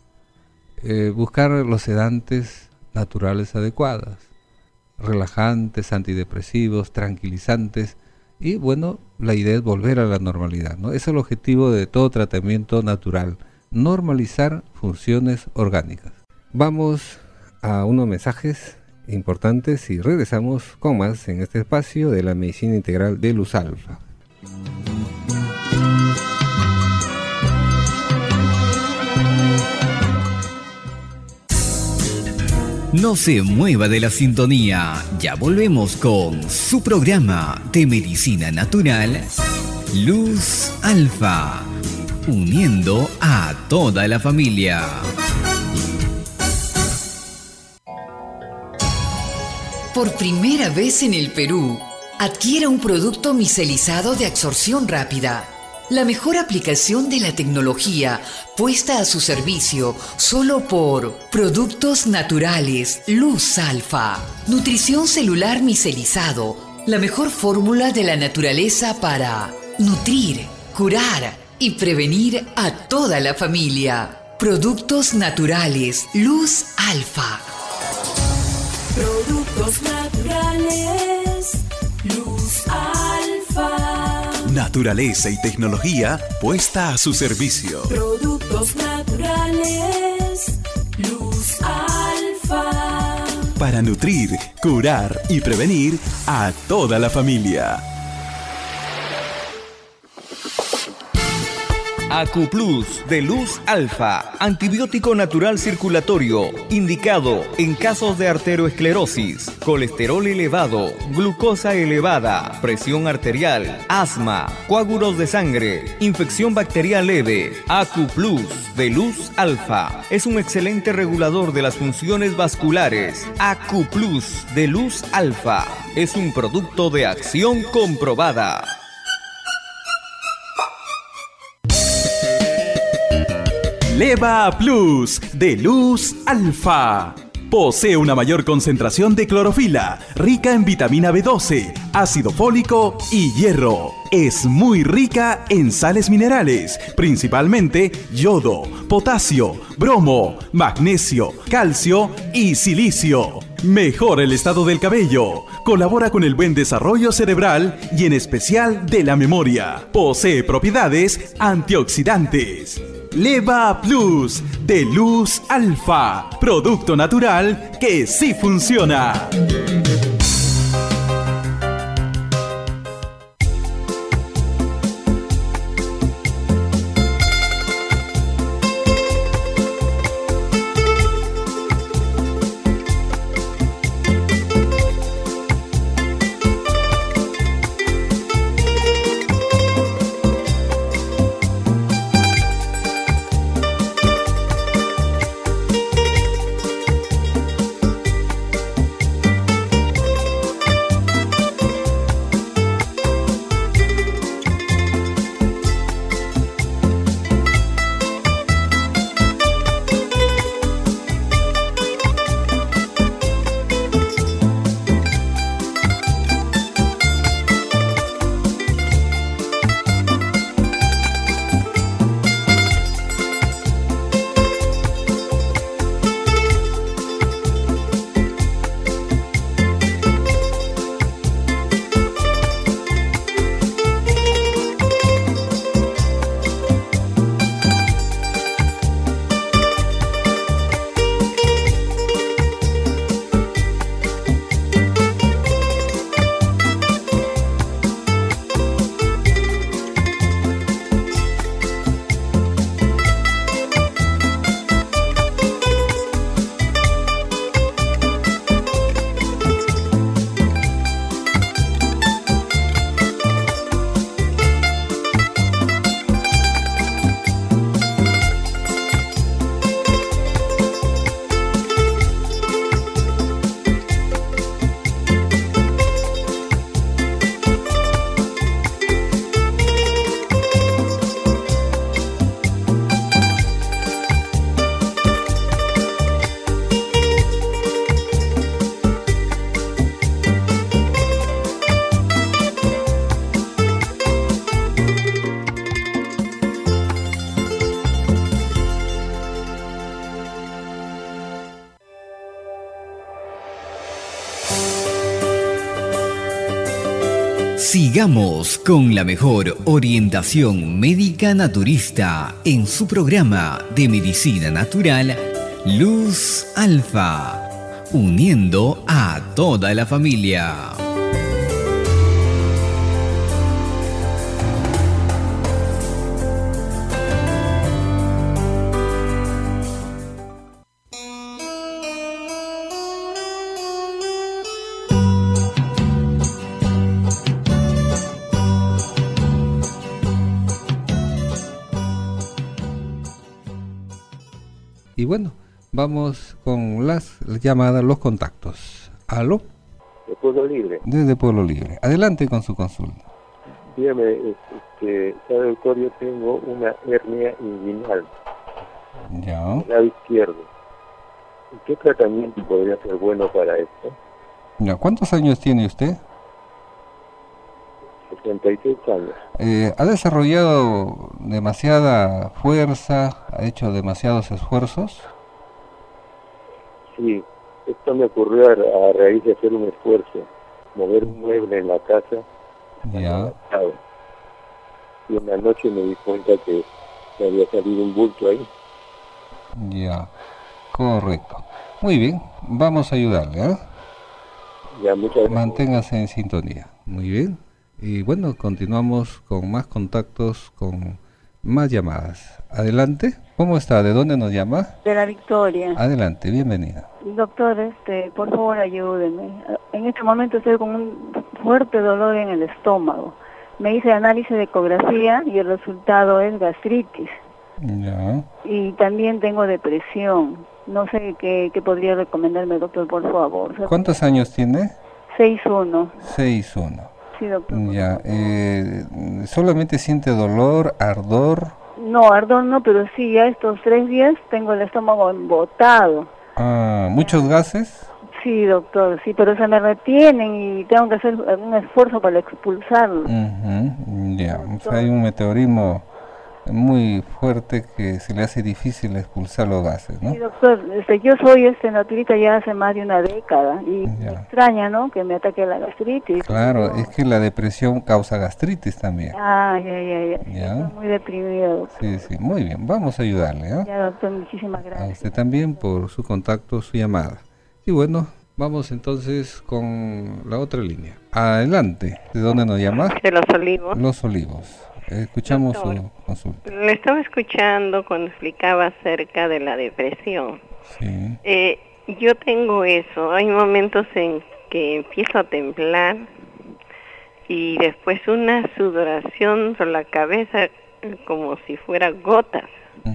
[SPEAKER 2] buscar los sedantes naturales adecuados, relajantes, antidepresivos, tranquilizantes, y bueno, la idea es volver a la normalidad, ¿no? Es el objetivo de todo tratamiento natural, normalizar funciones orgánicas. Vamos a unos mensajes importantes y regresamos con más en este espacio de la medicina integral de Luz Alfa.
[SPEAKER 1] No se mueva de la sintonía, ya volvemos con su programa de medicina natural, Luz Alfa, uniendo a toda la familia.
[SPEAKER 4] Por primera vez en el Perú, adquiera un producto micelizado de absorción rápida. La mejor aplicación de la tecnología puesta a su servicio solo por Productos Naturales Luz Alfa. Nutrición celular micelizado, la mejor fórmula de la naturaleza para nutrir, curar y prevenir a toda la familia. Productos Naturales Luz Alfa.
[SPEAKER 7] Productos Naturales Luz Alfa.
[SPEAKER 5] Naturaleza y tecnología puesta a su servicio.
[SPEAKER 7] Productos Naturales Luz Alfa.
[SPEAKER 5] Para nutrir, curar y prevenir a toda la familia.
[SPEAKER 8] Acuplus de Luz Alfa, antibiótico natural circulatorio, indicado en casos de arteriosclerosis, colesterol elevado, glucosa elevada, presión arterial, asma, coágulos de sangre, infección bacterial leve. Acuplus de Luz Alfa es un excelente regulador de las funciones vasculares. Acuplus de Luz Alfa es un producto de Acción comprobada.
[SPEAKER 5] Leva Plus de Luz Alfa. Posee una mayor concentración de clorofila, rica en vitamina B12, ácido fólico y hierro. Es muy rica en sales minerales, principalmente yodo, potasio, bromo, magnesio, calcio y silicio. Mejora el estado del cabello. Colabora con el buen desarrollo cerebral y en especial de la memoria. Posee propiedades antioxidantes. Leva Plus de Luz Alfa, producto natural que sí funciona.
[SPEAKER 1] Sigamos con la mejor orientación médica naturista en su programa de medicina natural Luz Alfa, uniendo a toda la familia.
[SPEAKER 2] Y bueno, vamos con las llamadas, los contactos. ¿Aló?
[SPEAKER 9] De Pueblo Libre.
[SPEAKER 2] Desde Pueblo Libre. Adelante con su consulta.
[SPEAKER 9] Dígame, sabe, doctor, yo tengo una hernia inguinal.
[SPEAKER 2] Ya.
[SPEAKER 9] El lado izquierdo. ¿Qué tratamiento podría ser bueno para esto?
[SPEAKER 2] Ya. ¿Cuántos años tiene usted?
[SPEAKER 9] 76 años.
[SPEAKER 2] ¿Ha desarrollado demasiada fuerza? ¿Ha hecho demasiados esfuerzos?
[SPEAKER 9] Sí, esto me ocurrió a raíz de hacer un esfuerzo, mover un mueble en la casa.
[SPEAKER 2] Ya.
[SPEAKER 9] Y una noche me di cuenta que me había salido un bulto ahí.
[SPEAKER 2] Ya, correcto. Muy bien, vamos a ayudarle, ¿eh?
[SPEAKER 9] Ya, muchas gracias.
[SPEAKER 2] Manténgase en sintonía. Muy bien. Y bueno, continuamos con más contactos con más llamadas. Adelante. ¿Cómo está? ¿De dónde nos llama?
[SPEAKER 10] De la Victoria.
[SPEAKER 2] Adelante, bienvenida.
[SPEAKER 10] Doctor, por favor ayúdeme. En este momento estoy con un fuerte dolor en el estómago. Me hice análisis de ecografía y el resultado es gastritis.
[SPEAKER 2] Ya.
[SPEAKER 10] Y también tengo depresión. No sé qué podría recomendarme, doctor, por favor.
[SPEAKER 2] ¿Cuántos años tiene?
[SPEAKER 10] 6'1".
[SPEAKER 2] 6'1".
[SPEAKER 10] Sí, doctor.
[SPEAKER 2] Ya. ¿Solamente siente dolor, ardor?
[SPEAKER 10] No, ardor no, pero sí, ya estos 3 días tengo el estómago embotado.
[SPEAKER 2] Ah, ¿muchos gases?
[SPEAKER 10] Sí, doctor, sí, pero se me retienen y tengo que hacer un esfuerzo para expulsarlo.
[SPEAKER 2] Ya, o sea, hay un meteorismo muy fuerte que se le hace difícil expulsar los gases, ¿no?
[SPEAKER 10] Sí, doctor, yo soy naturista ya hace más de una década y me extraña, ¿no?, que me ataque la gastritis.
[SPEAKER 2] Claro, es que la depresión causa gastritis también.
[SPEAKER 10] Ah, ya. Estoy muy deprimido, doctor.
[SPEAKER 2] Sí, muy bien, vamos a ayudarle, ¿eh?
[SPEAKER 10] Ya, doctor, muchísimas gracias.
[SPEAKER 2] A usted también por su contacto, su llamada. Y bueno, vamos entonces con la otra línea. Adelante. ¿De dónde nos llama?
[SPEAKER 11] De Los Olivos.
[SPEAKER 2] Los Olivos. Escuchamos
[SPEAKER 11] Doctor,
[SPEAKER 2] su consulta.
[SPEAKER 11] Le estaba escuchando cuando explicaba acerca de la depresión.
[SPEAKER 2] Sí.
[SPEAKER 11] Yo tengo eso. Hay momentos en que empiezo a temblar y después una sudoración por la cabeza como si fuera gotas.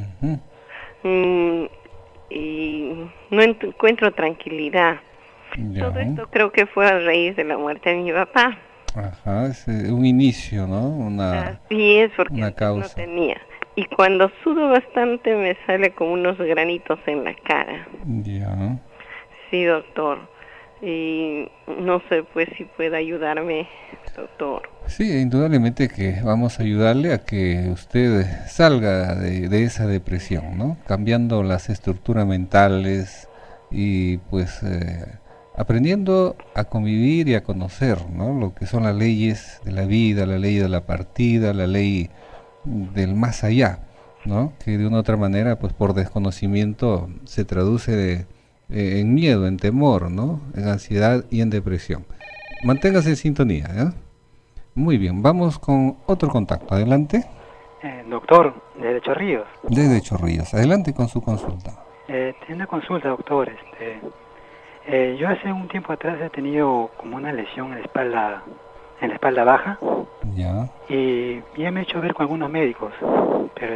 [SPEAKER 11] Y no encuentro tranquilidad. Todo esto creo que fue a raíz de la muerte de mi papá.
[SPEAKER 2] Ajá, es un inicio, ¿no?
[SPEAKER 11] Así es, porque
[SPEAKER 2] una causa.
[SPEAKER 11] No tenía. Y cuando sudo bastante me sale como unos granitos en la cara.
[SPEAKER 2] Ya.
[SPEAKER 11] Sí, doctor. Y no sé pues si puede ayudarme, doctor.
[SPEAKER 2] Sí, indudablemente que vamos a ayudarle a que usted salga de esa depresión, ¿no? Cambiando las estructuras mentales y pues aprendiendo a convivir y a conocer, ¿no?, lo que son las leyes de la vida, la ley de la partida, la ley del más allá, ¿no?, que de una u otra manera, pues por desconocimiento se traduce en miedo, en temor, ¿no?, en ansiedad y en depresión. Manténgase en sintonía, ¿eh? Muy bien, vamos con otro contacto. Adelante.
[SPEAKER 12] Doctor, desde Chorrillos.
[SPEAKER 2] Desde Chorrillos. Adelante con su consulta.
[SPEAKER 12] Tiene una consulta, doctor. Yo hace un tiempo atrás he tenido como una lesión en la espalda baja.
[SPEAKER 2] Ya.
[SPEAKER 12] Y ya me he hecho ver con algunos médicos, pero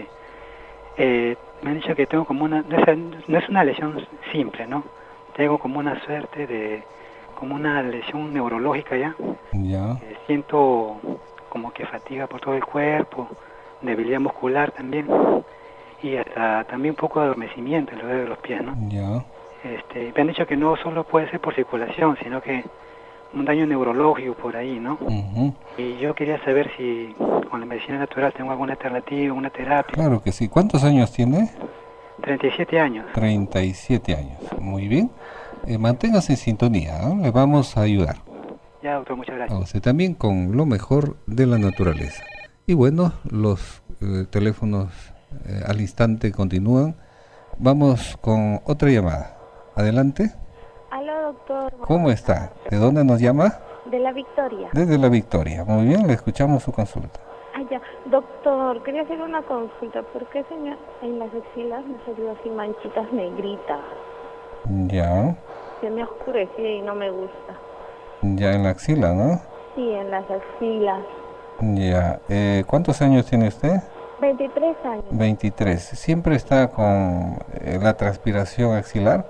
[SPEAKER 12] me han dicho que tengo como no es una lesión simple, ¿no? Tengo como una suerte de, como una lesión neurológica ya.
[SPEAKER 2] Ya.
[SPEAKER 12] Siento como que fatiga por todo el cuerpo, debilidad muscular también, y hasta también un poco de adormecimiento en los dedos de los pies, ¿no?
[SPEAKER 2] Ya.
[SPEAKER 12] Me han dicho que no solo puede ser por circulación, sino que un daño neurológico por ahí, ¿no? Y yo quería saber si con la medicina natural tengo alguna alternativa, una terapia.
[SPEAKER 2] Claro que sí. ¿Cuántos años tiene?
[SPEAKER 12] 37 años.
[SPEAKER 2] 37 años. Muy bien. Manténgase en sintonía, ¿no? Le vamos a ayudar.
[SPEAKER 12] Ya, doctor, muchas gracias.
[SPEAKER 2] A usted también con lo mejor de la naturaleza. Y bueno, los teléfonos al instante continúan. Vamos con otra llamada. Adelante.
[SPEAKER 13] Aló, doctor.
[SPEAKER 2] ¿Cómo está? ¿De dónde nos llama?
[SPEAKER 13] De la Victoria.
[SPEAKER 2] Desde la Victoria. Muy bien, le escuchamos su consulta.
[SPEAKER 13] Ya. Doctor, quería hacer una consulta. ¿Por qué en las axilas me salió así manchitas negritas?
[SPEAKER 2] Ya.
[SPEAKER 13] Se me oscurecía y no me gusta.
[SPEAKER 2] Ya en la axila, ¿no?
[SPEAKER 13] Sí, en las axilas.
[SPEAKER 2] Ya. ¿Cuántos años tiene usted?
[SPEAKER 13] 23 años.
[SPEAKER 2] 23. ¿Siempre está con la transpiración axilar?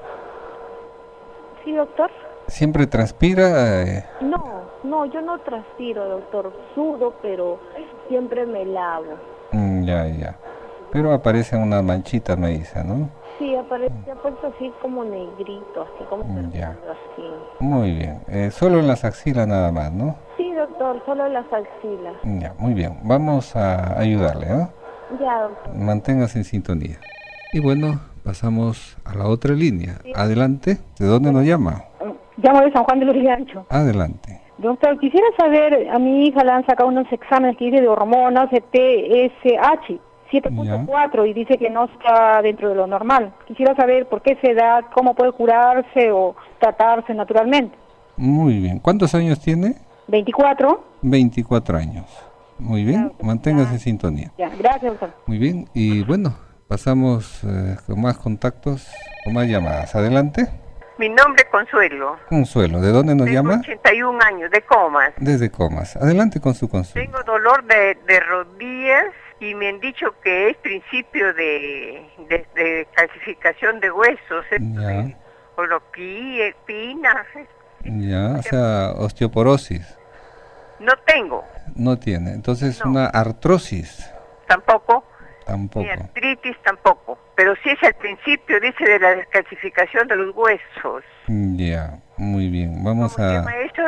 [SPEAKER 13] Sí, doctor.
[SPEAKER 2] ¿Siempre transpira?
[SPEAKER 13] No, yo no transpiro, doctor. Sudo, pero siempre me lavo.
[SPEAKER 2] Ya. Pero aparecen unas manchitas, me dice, ¿no?
[SPEAKER 13] Sí, se ha puesto así como negrito, así como así.
[SPEAKER 2] Muy bien. Solo en las axilas nada más, ¿no?
[SPEAKER 13] Sí, doctor, solo en las axilas.
[SPEAKER 2] Ya, muy bien. Vamos a ayudarle, ¿no?
[SPEAKER 13] Ya, doctor.
[SPEAKER 2] Manténgase en sintonía. Y bueno, pasamos a la otra línea. Sí. Adelante. ¿De dónde nos llama?
[SPEAKER 14] Llamo de San Juan de Lurigancho.
[SPEAKER 2] Adelante.
[SPEAKER 14] Doctor, quisiera saber, a mi hija le han sacado unos exámenes que dice de hormonas de TSH 7.4 y dice que no está dentro de lo normal. Quisiera saber por qué esa edad, cómo puede curarse o tratarse naturalmente.
[SPEAKER 2] Muy bien. ¿Cuántos años tiene?
[SPEAKER 14] 24.
[SPEAKER 2] 24 años. Muy bien, manténgase en sintonía.
[SPEAKER 14] Ya, gracias, doctor.
[SPEAKER 2] Muy bien, y bueno, pasamos con más contactos, con más llamadas. Adelante.
[SPEAKER 15] Mi nombre es Consuelo.
[SPEAKER 2] Consuelo, ¿de dónde nos
[SPEAKER 15] Tengo
[SPEAKER 2] llama?
[SPEAKER 15] 81 años, de Comas.
[SPEAKER 2] Desde Comas. Adelante con su consulta.
[SPEAKER 15] Tengo dolor de rodillas y me han dicho que es principio de calcificación de huesos,
[SPEAKER 2] Ya,
[SPEAKER 15] o lo pinas.
[SPEAKER 2] ya, o sea, osteoporosis.
[SPEAKER 15] No tengo,
[SPEAKER 2] No tiene. Entonces, una artrosis.
[SPEAKER 15] tampoco,
[SPEAKER 2] Tampoco.
[SPEAKER 15] ni artritis tampoco. Pero sí es el principio, dice, de la descalcificación de los huesos.
[SPEAKER 2] Ya, muy bien. Vamos
[SPEAKER 15] ¿Cómo se
[SPEAKER 2] a
[SPEAKER 15] llama eso?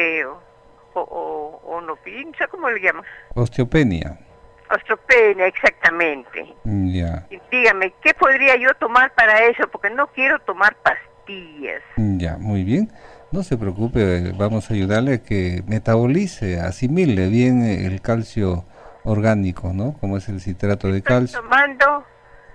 [SPEAKER 15] O no, no sé cómo le llaman.
[SPEAKER 2] osteopenia.
[SPEAKER 15] Osteopenia, exactamente.
[SPEAKER 2] Ya,
[SPEAKER 15] Y dígame, ¿qué podría yo tomar para eso? Porque no quiero tomar pastillas.
[SPEAKER 2] ya, muy bien. No se preocupe, vamos a ayudarle a que metabolice, asimile bien el calcio orgánico, ¿no? Como es el citrato de calcio.
[SPEAKER 15] Estoy tomando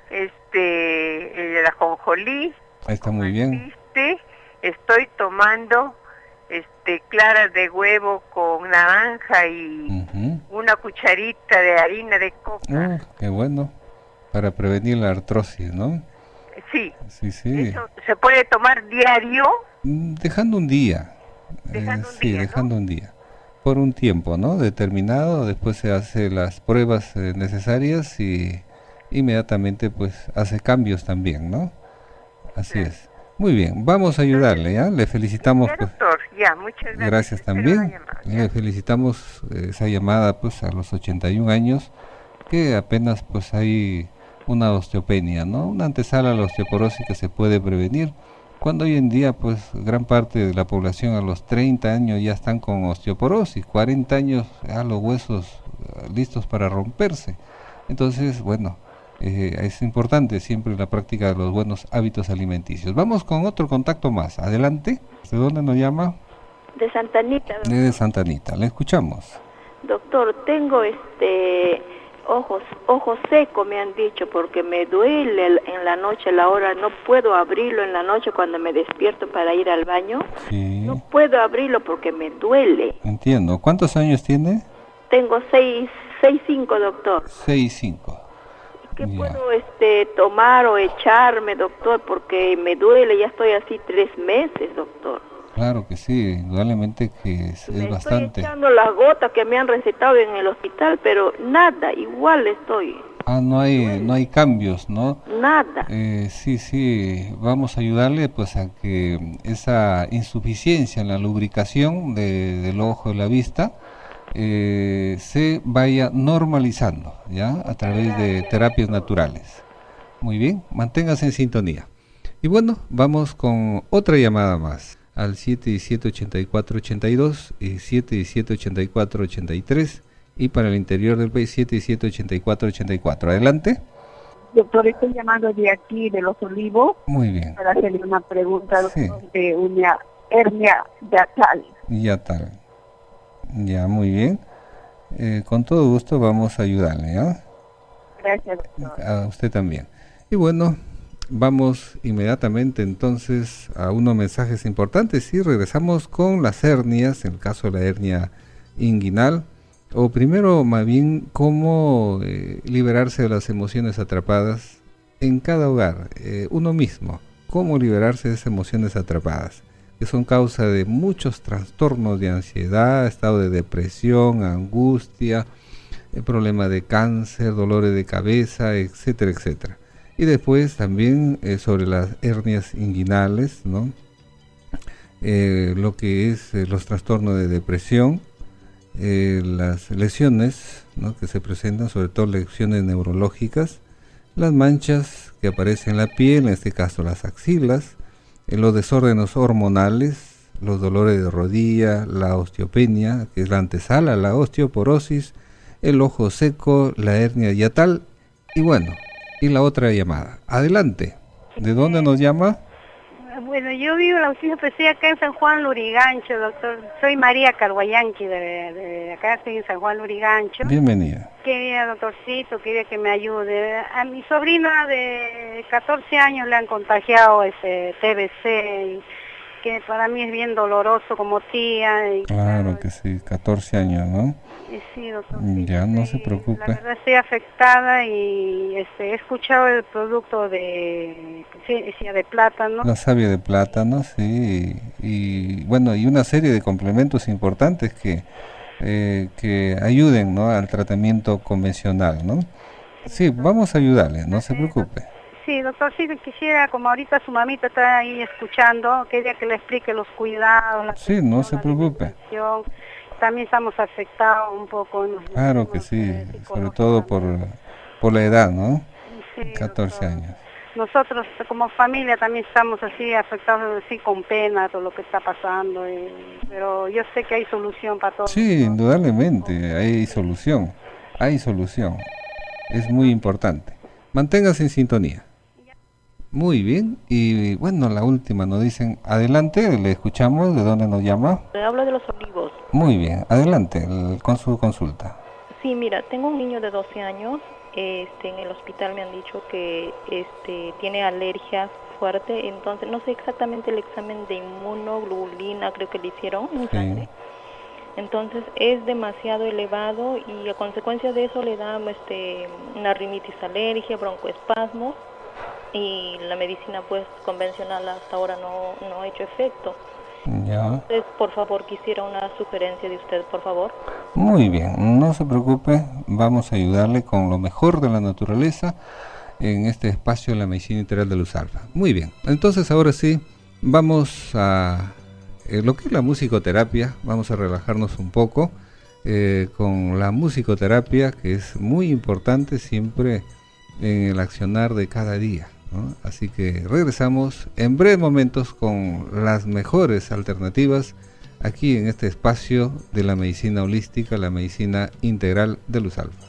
[SPEAKER 15] el ajonjolí,
[SPEAKER 2] Ahí está muy bien.
[SPEAKER 15] estoy tomando claras de huevo con naranja y una cucharita de harina de coca.
[SPEAKER 2] Qué bueno. Para prevenir la artrosis, ¿no?
[SPEAKER 15] Sí.
[SPEAKER 2] Sí, sí.
[SPEAKER 15] ¿Eso se puede tomar diario?
[SPEAKER 2] Dejando un día. Dejando un día. Por un tiempo, ¿no? Determinado. Después se hace las pruebas necesarias y inmediatamente pues hace cambios también, ¿no? Así es. Muy bien, vamos a ayudarle, ¿ya? Le felicitamos. Pues,
[SPEAKER 15] doctor, ya, muchas gracias.
[SPEAKER 2] Gracias también. Le felicitamos esa llamada pues a los 81 años, que apenas pues hay una osteopenia, ¿no? Una antesala a la osteoporosis que se puede prevenir, cuando hoy en día pues gran parte de la población a los 30 años ya están con osteoporosis, 40 años ya los huesos listos para romperse. Entonces, bueno, es importante siempre la práctica de los buenos hábitos alimenticios. Vamos con otro contacto más. Adelante. ¿De dónde nos llama?
[SPEAKER 16] De Santa Anita. Doctor.
[SPEAKER 2] De Santa Anita. Le escuchamos.
[SPEAKER 16] Doctor, tengo ojos secos, me han dicho, porque me duele en la noche, la hora, no puedo abrirlo en la noche cuando me despierto para ir al baño.
[SPEAKER 2] Sí.
[SPEAKER 16] No puedo abrirlo porque me duele.
[SPEAKER 2] Entiendo. ¿Cuántos años tiene?
[SPEAKER 16] Tengo 6'5", doctor.
[SPEAKER 2] 6'5".
[SPEAKER 16] ¿Qué puedo tomar o echarme, doctor? Porque me duele, ya estoy así 3 meses, doctor.
[SPEAKER 2] Claro que sí, indudablemente que es bastante.
[SPEAKER 16] Estoy echando las gotas que me han recetado en el hospital, pero nada, igual estoy.
[SPEAKER 2] No hay cambios, ¿no?
[SPEAKER 16] Nada.
[SPEAKER 2] Sí, vamos a ayudarle pues a que esa insuficiencia en la lubricación del ojo y la vista se vaya normalizando, ¿ya? A través de terapias naturales. Muy bien, manténgase en sintonía. Y bueno, vamos con otra llamada más, al 717-8482 y 717-8483, y para el interior del país 717-8484. Adelante.
[SPEAKER 17] Doctor, estoy llamando de aquí, de Los Olivos.
[SPEAKER 2] Muy bien.
[SPEAKER 17] Para hacerle una pregunta, doctor, de una hernia yatal.
[SPEAKER 2] Yatal. Ya, muy bien. Con todo gusto vamos a ayudarle, ¿ya?
[SPEAKER 17] Gracias, doctor.
[SPEAKER 2] A usted también. Y bueno, vamos inmediatamente entonces a unos mensajes importantes y regresamos con las hernias, en el caso de la hernia inguinal. O primero, más bien, cómo liberarse de las emociones atrapadas en cada hogar, uno mismo. Cómo liberarse de esas emociones atrapadas, que son causa de muchos trastornos de ansiedad, estado de depresión, angustia, problema de cáncer, dolores de cabeza, etcétera, etcétera. Y después también sobre las hernias inguinales, ¿no? Lo que es los trastornos de depresión, las lesiones, ¿no?, que se presentan, sobre todo lesiones neurológicas, las manchas que aparecen en la piel, en este caso las axilas, los desórdenes hormonales, los dolores de rodilla, la osteopenia, que es la antesala, la osteoporosis, el ojo seco, la hernia yatal, y bueno, y la otra llamada. Adelante. ¿De dónde nos llama?
[SPEAKER 18] Bueno, yo vivo en la oficina, pues estoy acá en San Juan Lurigancho, doctor. Soy María Carguayanqui, de acá estoy en San Juan Lurigancho.
[SPEAKER 2] Bienvenida.
[SPEAKER 18] Quería, doctorcito, quería que me ayude. A mi sobrina de 14 años le han contagiado TBC, y que para mí es bien doloroso como tía. Y
[SPEAKER 2] claro que sí, 14 años, ¿no?
[SPEAKER 18] Sí, doctor.
[SPEAKER 2] Ya, no se preocupe.
[SPEAKER 18] La verdad estoy afectada y he escuchado el producto de plátano.
[SPEAKER 2] La savia de plátano, sí, y bueno, y una serie de complementos importantes que ayuden, ¿no?, al tratamiento convencional, ¿no? Sí, vamos a ayudarle, no se preocupe.
[SPEAKER 18] Sí, doctor, sí quisiera, como ahorita su mamita está ahí escuchando, quería que le explique los cuidados.
[SPEAKER 2] Sí, no se preocupe.
[SPEAKER 18] También estamos afectados un poco.
[SPEAKER 2] Claro que sí, sobre todo por la edad, ¿no? Sí, 14 años.
[SPEAKER 18] Nosotros como familia también estamos así afectados, así con pena todo lo que está pasando, pero yo sé que hay solución para todo.
[SPEAKER 2] Sí, indudablemente, hay solución, es muy importante. Manténgase en sintonía. Muy bien, y bueno, la última nos dicen, adelante, le escuchamos, ¿de dónde nos llama?
[SPEAKER 19] Hablo de Los Olivos.
[SPEAKER 2] Muy bien, adelante, con su consulta.
[SPEAKER 19] Sí, mira, tengo un niño de 12 años, en el hospital me han dicho que tiene alergia fuerte, entonces no sé exactamente el examen de inmunoglobulina, creo que le hicieron en sangre. Entonces es demasiado elevado y a consecuencia de eso le da una rinitis alérgica, broncoespasmos, y la medicina pues convencional hasta ahora no ha hecho efecto.
[SPEAKER 2] Ya.
[SPEAKER 19] Entonces, por favor, quisiera una sugerencia de usted, por favor.
[SPEAKER 2] Muy bien, no se preocupe, vamos a ayudarle con lo mejor de la naturaleza en este espacio de la medicina integral de Luz Alfa. Muy bien, entonces ahora sí, vamos a lo que es la musicoterapia, vamos a relajarnos un poco con la musicoterapia, que es muy importante siempre en el accionar de cada día, ¿no? Así que regresamos en breves momentos con las mejores alternativas aquí en este espacio de la medicina holística, la medicina integral de Luz Alfa.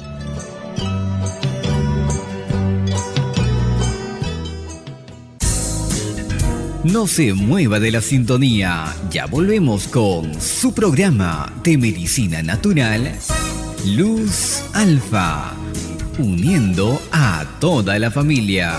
[SPEAKER 1] No se mueva de la sintonía, ya volvemos con su programa de medicina natural, Luz Alfa, uniendo a toda la familia.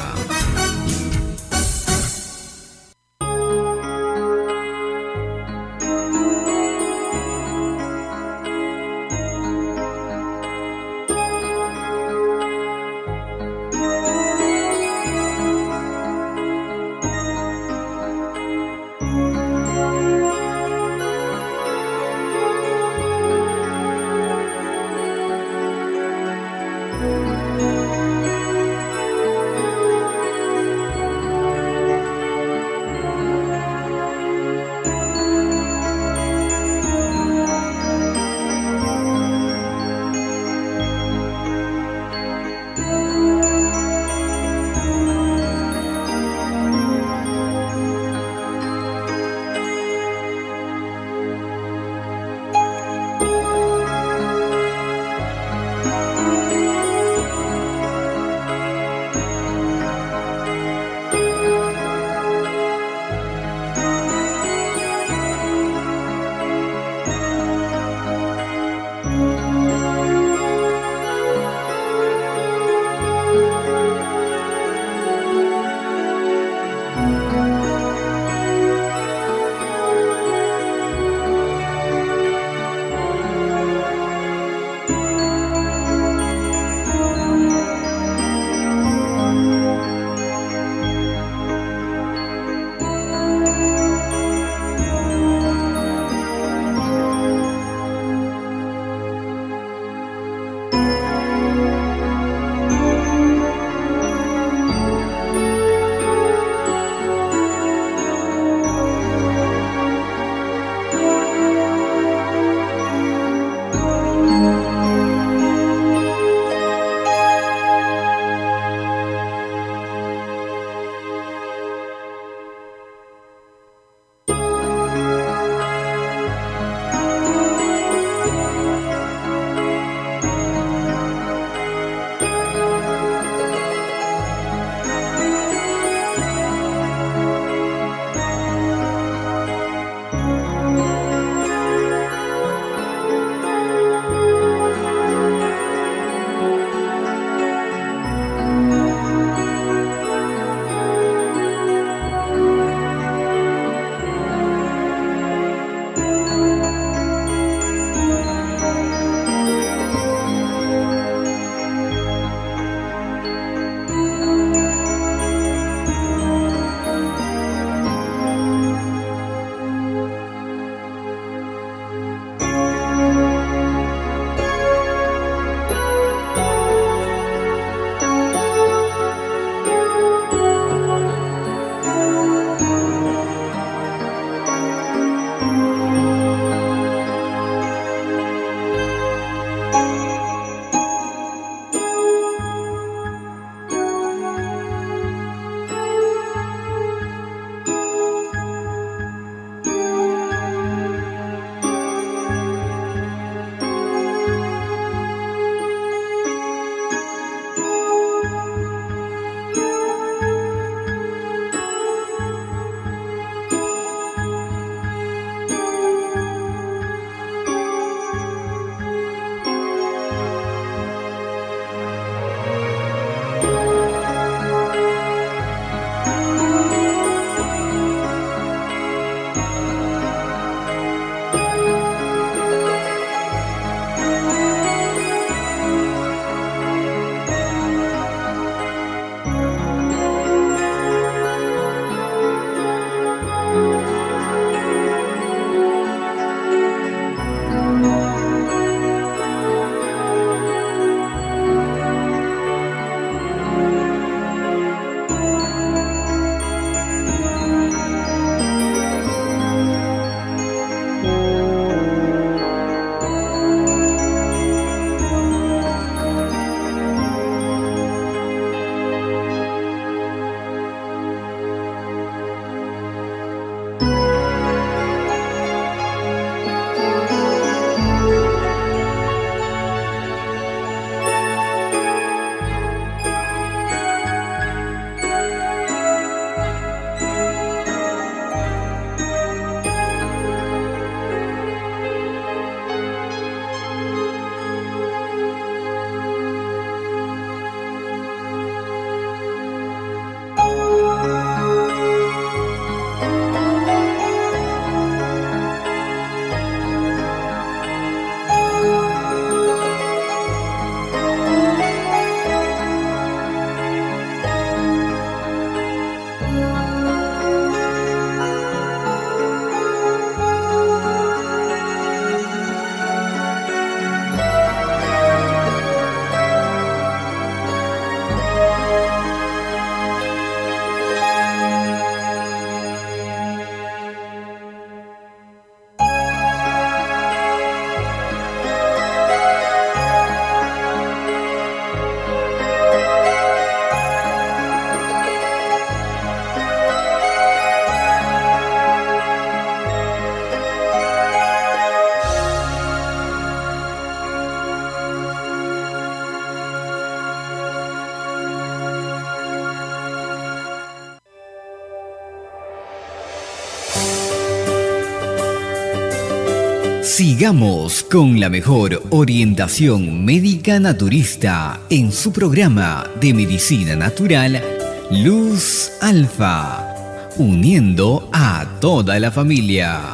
[SPEAKER 1] Sigamos con la mejor orientación médica naturista en su programa de medicina natural Luz Alfa, uniendo a toda la familia.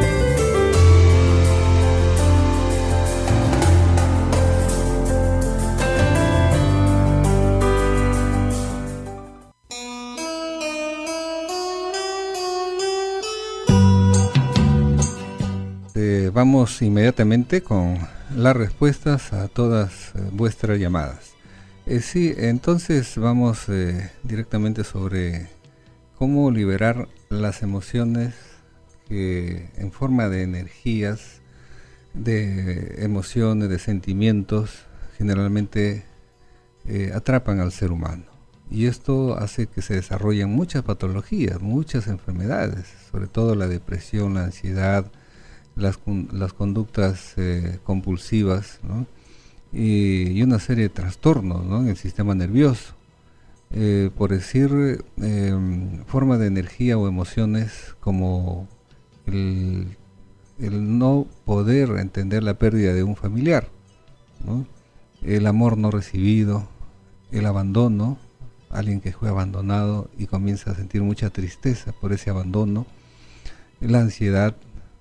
[SPEAKER 2] Vamos inmediatamente con las respuestas a todas vuestras llamadas. Sí, entonces vamos directamente sobre cómo liberar las emociones que en forma de energías, de emociones, de sentimientos, generalmente atrapan al ser humano. Y esto hace que se desarrollen muchas patologías, muchas enfermedades, sobre todo la depresión, la ansiedad, las conductas compulsivas, ¿no? y una serie de trastornos, ¿no?, en el sistema nervioso. Por decir, forma de energía o emociones como el no poder entender la pérdida de un familiar, ¿no?, el amor no recibido, el abandono, alguien que fue abandonado y comienza a sentir mucha tristeza por ese abandono, la ansiedad,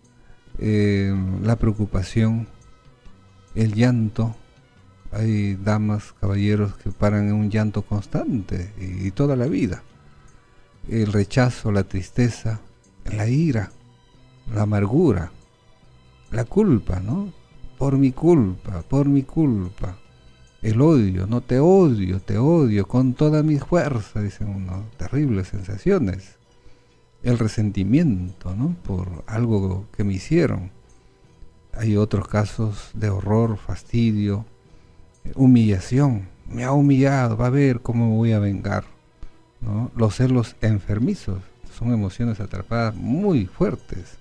[SPEAKER 2] la preocupación, el llanto. Hay damas, caballeros que paran en un llanto constante y toda la vida. El rechazo, la tristeza, la ira, la amargura, la culpa, ¿no? Por mi culpa, el odio, no, te odio con toda mi fuerza, dicen uno, terribles sensaciones. El resentimiento, ¿no?, por algo que me hicieron. Hay otros casos de horror, fastidio, humillación. Me ha humillado, va a ver cómo me voy a vengar, ¿no? Los celos enfermizos son emociones atrapadas muy fuertes.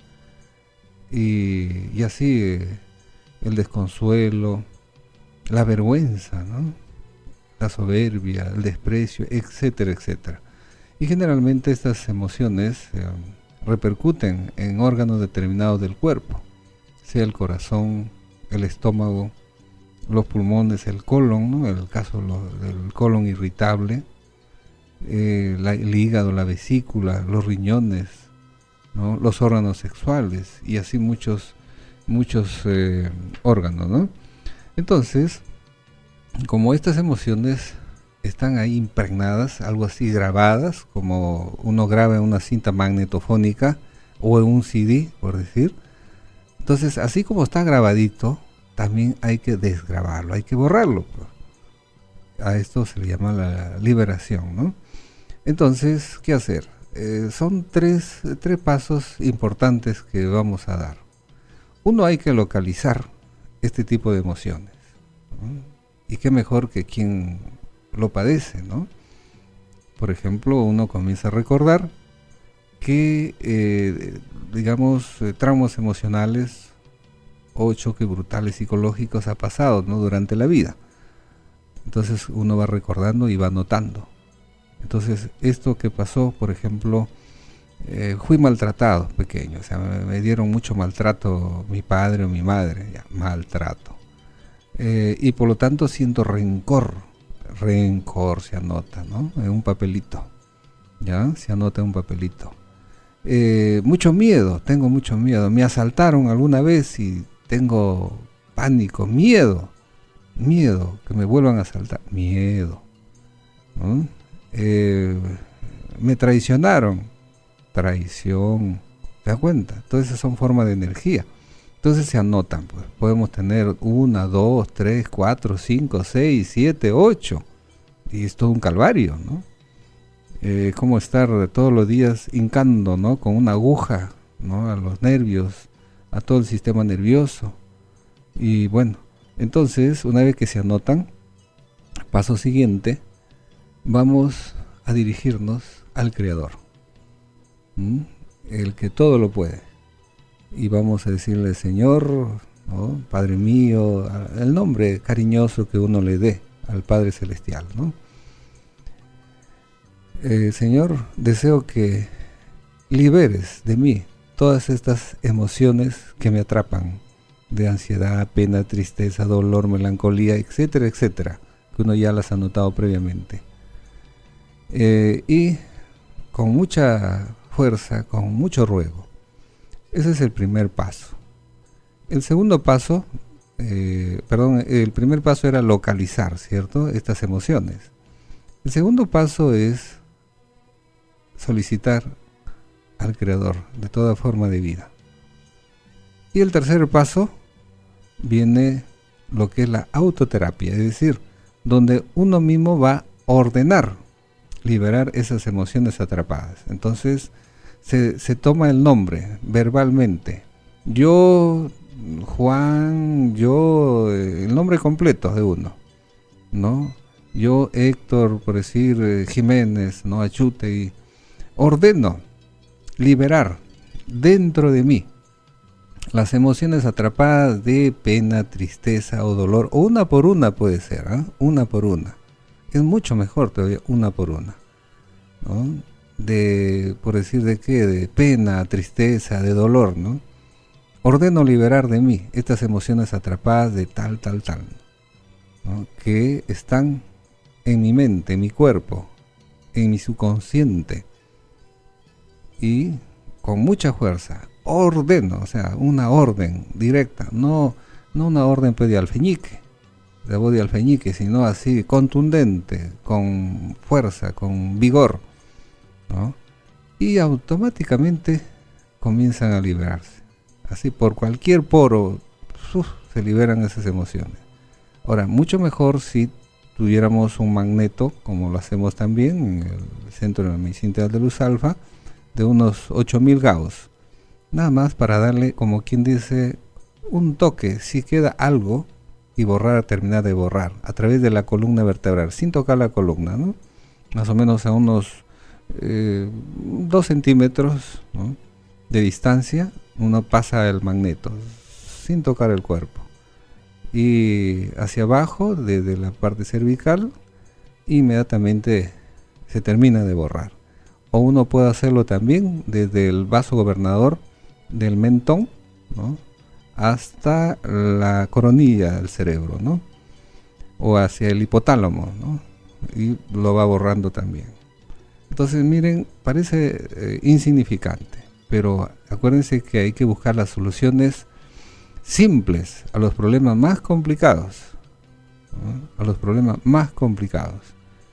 [SPEAKER 2] Y así el desconsuelo, la vergüenza, ¿no?, la soberbia, el desprecio, etcétera, etcétera. Y generalmente estas emociones repercuten en órganos determinados del cuerpo, sea el corazón, el estómago, los pulmones, el colon, ¿no?, en el caso del colon irritable, el hígado, la vesícula, los riñones, ¿no?, los órganos sexuales y así muchos órganos, ¿no? Entonces, como estas emociones están ahí impregnadas, algo así grabadas, como uno graba en una cinta magnetofónica o en un CD, por decir. Entonces, así como está grabadito, también hay que desgrabarlo, hay que borrarlo. A esto se le llama la liberación, ¿no? Entonces, ¿qué hacer? Son tres pasos importantes que vamos a dar. Uno, hay que localizar este tipo de emociones, ¿no? Y qué mejor que quien lo padece, ¿no? Por ejemplo, uno comienza a recordar que, traumas emocionales o choques brutales psicológicos ha pasado, ¿no?, durante la vida. Entonces uno va recordando y va anotando. Entonces, esto que pasó, por ejemplo, fui maltratado pequeño, o sea, me dieron mucho maltrato mi padre o mi madre, ya, maltrato. Y por lo tanto siento rencor se anota, ¿no?, en un papelito, ya, se anota en un papelito. Mucho miedo, tengo mucho miedo, me asaltaron alguna vez y tengo pánico, miedo que me vuelvan a asaltar, miedo, ¿no? Me traicionaron, traición, ¿te das cuenta? Todas esas son formas de energía. Entonces se anotan, pues. Podemos tener 1, 2, 3, 4, 5, 6, 7, 8. Y es todo un calvario, ¿no? Como estar todos los días hincando, ¿no?, con una aguja, ¿no?, a los nervios, a todo el sistema nervioso. Y bueno, entonces, una vez que se anotan, paso siguiente, vamos a dirigirnos al Creador, el que todo lo puede. Y vamos a decirle, Señor, ¿no?, Padre mío, el nombre cariñoso que uno le dé al Padre Celestial, ¿no? Señor, deseo que liberes de mí todas estas emociones que me atrapan, de ansiedad, pena, tristeza, dolor, melancolía, etcétera, etcétera, que uno ya las ha notado previamente. Y con mucha fuerza, con mucho ruego. Ese es el primer paso. El segundo paso, el primer paso era localizar, ¿cierto?, estas emociones. El segundo paso es solicitar al Creador de toda forma de vida. Y el tercer paso viene lo que es la autoterapia, es decir, donde uno mismo va a ordenar, liberar esas emociones atrapadas. Entonces se toma el nombre verbalmente. Yo, Juan, yo, el nombre completo de uno, ¿no? Yo, Héctor, por decir, Jiménez, ¿no? Achute, y ordeno liberar dentro de mí las emociones atrapadas de pena, tristeza o dolor, o una por una puede ser, ¿eh? Una por una. Es mucho mejor todavía una por una, ¿no? Por decir de qué, de pena, tristeza, de dolor, ¿no? Ordeno liberar de mí estas emociones atrapadas de tal, ¿no? Que están en mi mente, en mi cuerpo, en mi subconsciente, y con mucha fuerza ordeno, o sea, una orden directa, no una orden pues de alfeñique, de voz de alfeñique, sino así contundente, con fuerza, con vigor, ¿no? Y automáticamente comienzan a liberarse. Así por cualquier poro se liberan esas emociones. Ahora, mucho mejor si tuviéramos un magneto, como lo hacemos también en el Centro de la Medicina Integral de Luz Alfa, de unos 8000 Gauss, nada más para darle, como quien dice, un toque, si queda algo, y terminar de borrar a través de la columna vertebral, sin tocar la columna, ¿no? Más o menos a unos 2 centímetros, ¿no?, de distancia, uno pasa el magneto sin tocar el cuerpo, y hacia abajo, desde la parte cervical, inmediatamente se termina de borrar. O uno puede hacerlo también desde el vaso gobernador del mentón, ¿no?, hasta la coronilla del cerebro, ¿no?, o hacia el hipotálamo, ¿no?, y lo va borrando también. Entonces, miren, parece insignificante, pero acuérdense que hay que buscar las soluciones simples a los problemas más complicados, ¿no?, a los problemas más complicados.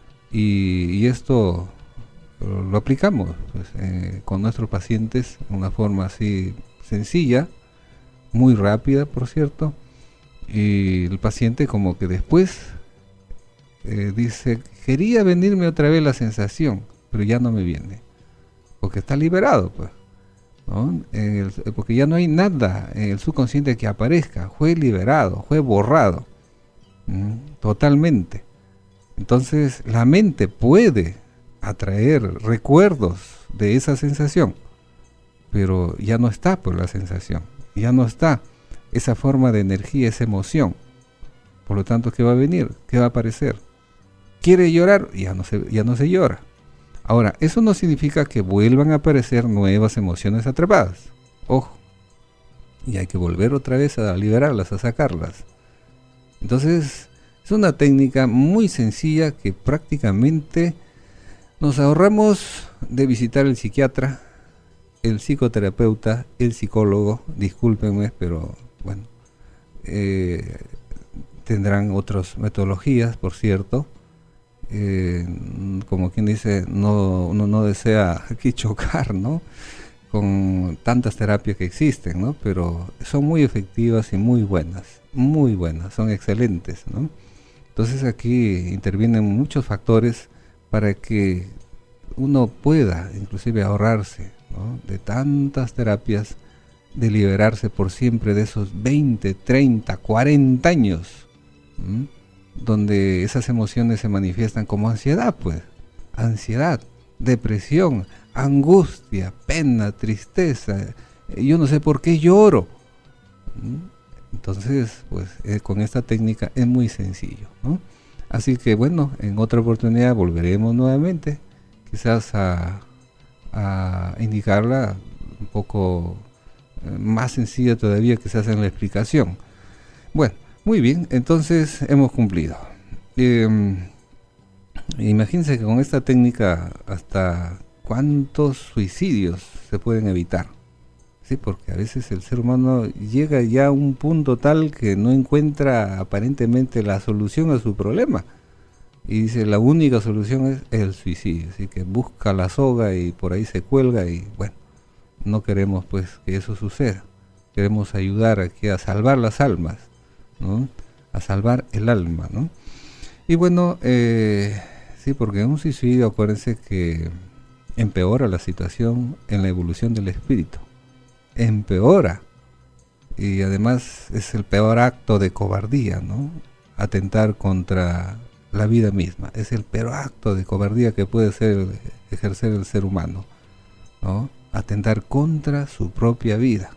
[SPEAKER 2] Y esto lo aplicamos pues, con nuestros pacientes de una forma así sencilla, muy rápida, por cierto, y el paciente como que después dice, quería venirme otra vez la sensación, pero ya no me viene, porque está liberado, pues, ¿no? Porque ya no hay nada en el subconsciente que aparezca, fue liberado, fue borrado, totalmente. Entonces la mente puede atraer recuerdos de esa sensación, pero ya no está por la sensación, ya no está esa forma de energía, esa emoción. Por lo tanto, ¿qué va a venir? ¿Qué va a aparecer? ¿Quiere llorar? Ya no se llora. Ahora, eso no significa que vuelvan a aparecer nuevas emociones atrapadas. Ojo, y hay que volver otra vez a liberarlas, a sacarlas. Entonces, es una técnica muy sencilla que prácticamente nos ahorramos de visitar el psiquiatra, el psicoterapeuta, el psicólogo, discúlpenme, pero bueno, tendrán otras metodologías, por cierto. Como quien dice, uno no desea aquí chocar, ¿no?, con tantas terapias que existen, ¿no?, pero son muy efectivas y muy buenas, son excelentes, ¿no? Entonces aquí intervienen muchos factores para que uno pueda inclusive ahorrarse, ¿no?, de tantas terapias, de liberarse por siempre de esos 20, 30, 40 años, donde esas emociones se manifiestan como ansiedad, pues, ansiedad, depresión, angustia, pena, tristeza, yo no sé por qué lloro. Entonces, pues, con esta técnica es muy sencillo, ¿no? Así que bueno, en otra oportunidad volveremos nuevamente, quizás a indicarla un poco más sencilla todavía que se hace en la explicación. Bueno, muy bien, entonces hemos cumplido. Imagínense que con esta técnica hasta cuántos suicidios se pueden evitar. Sí, porque a veces el ser humano llega ya a un punto tal que no encuentra aparentemente la solución a su problema. Y dice, la única solución es el suicidio. Así que busca la soga y por ahí se cuelga y bueno, no queremos pues que eso suceda. Queremos ayudar aquí a salvar las almas, ¿no? A salvar el alma, ¿no? Y bueno, sí, porque un suicidio, acuérdense que empeora la situación en la evolución del espíritu. Empeora, y además es el peor acto de cobardía, ¿no? Atentar contra la vida misma, es el peor acto de cobardía que puede ejercer el ser humano, ¿no? Atentar contra su propia vida.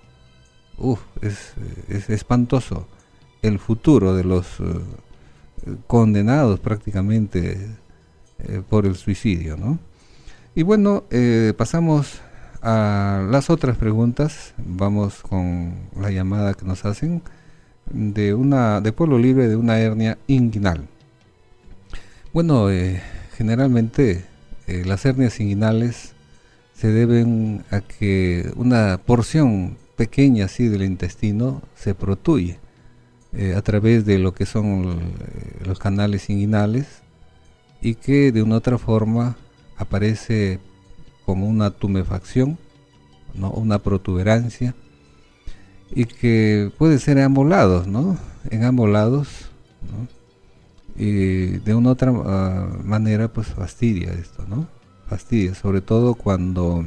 [SPEAKER 2] Es espantoso el futuro de los condenados prácticamente por el suicidio, ¿no? Y bueno, pasamos a las otras preguntas. Vamos con la llamada que nos hacen de Pueblo Libre, de una hernia inguinal. Bueno, generalmente las hernias inguinales se deben a que una porción pequeña así del intestino se protuye a través de lo que son los canales inguinales, y que de una otra forma aparece como una tumefacción, ¿no? Una protuberancia, y que puede ser en ambos lados, ¿no? En ambos lados, ¿no? Y de una otra manera pues fastidia esto, ¿no? Fastidia, sobre todo cuando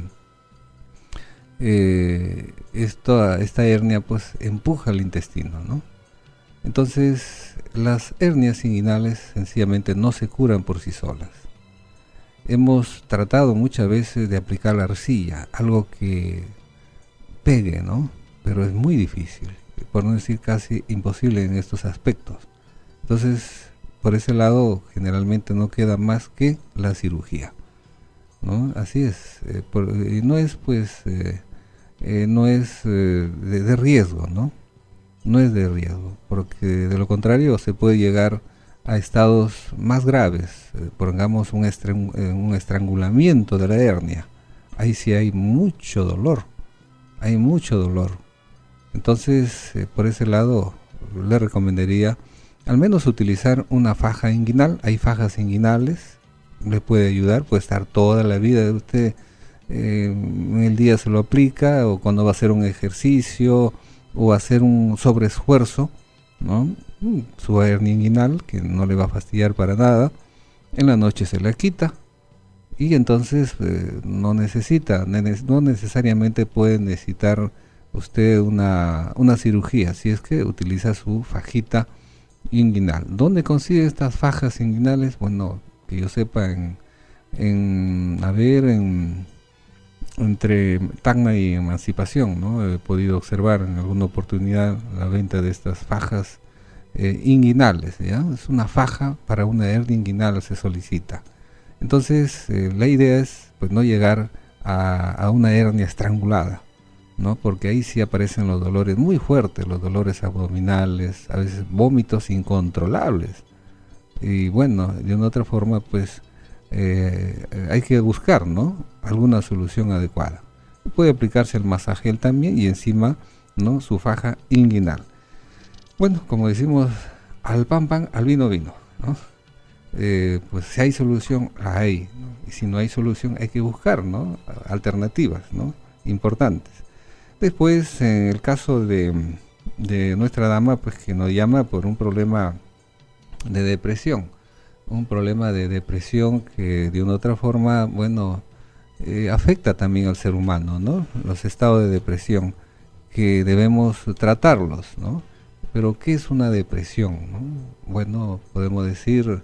[SPEAKER 2] esta hernia pues empuja el intestino, ¿no? Entonces las hernias inguinales sencillamente no se curan por sí solas. Hemos tratado muchas veces de aplicar la arcilla, algo que pegue, ¿no? Pero es muy difícil, por no decir casi imposible en estos aspectos. Entonces, por ese lado, generalmente no queda más que la cirugía, ¿no? Así es, y no es pues, no es de riesgo, ¿no? No es de riesgo, porque de lo contrario se puede llegar a estados más graves, pongamos un estrangulamiento de la hernia. Ahí sí hay mucho dolor, entonces por ese lado le recomendaría al menos utilizar una faja inguinal. Hay fajas inguinales, le puede ayudar, puede estar toda la vida de usted, en el día se lo aplica, o cuando va a hacer un ejercicio o hacer un sobreesfuerzo, ¿no? Su hernia inguinal, que no le va a fastidiar para nada, en la noche se la quita, y entonces no necesariamente puede necesitar usted una cirugía, si es que utiliza su fajita inguinal. ¿Dónde consigue estas fajas inguinales? Bueno, que yo sepa, entre Tacna y Emancipación, ¿no? He podido observar en alguna oportunidad la venta de estas fajas inguinales, ¿ya? Es una faja para una hernia inguinal, se solicita. Entonces la idea es pues no llegar a una hernia estrangulada, ¿no? Porque ahí sí aparecen los dolores muy fuertes, los dolores abdominales, a veces vómitos incontrolables, y bueno, de una otra forma pues hay que buscar, ¿no? Alguna solución adecuada. Puede aplicarse el masagel también, y encima, ¿no? Su faja inguinal. Bueno, como decimos, al pan pan, al vino vino, ¿no? Pues si hay solución, la hay, ¿no? Y si no hay solución, hay que buscar, ¿no? Alternativas, ¿no? Importantes. Después, en el caso de nuestra dama, pues que nos llama por un problema de depresión. Un problema de depresión que de una otra forma, bueno, afecta también al ser humano, ¿no? Los estados de depresión que debemos tratarlos, ¿no? Pero ¿qué es una depresión, no? Bueno, podemos decir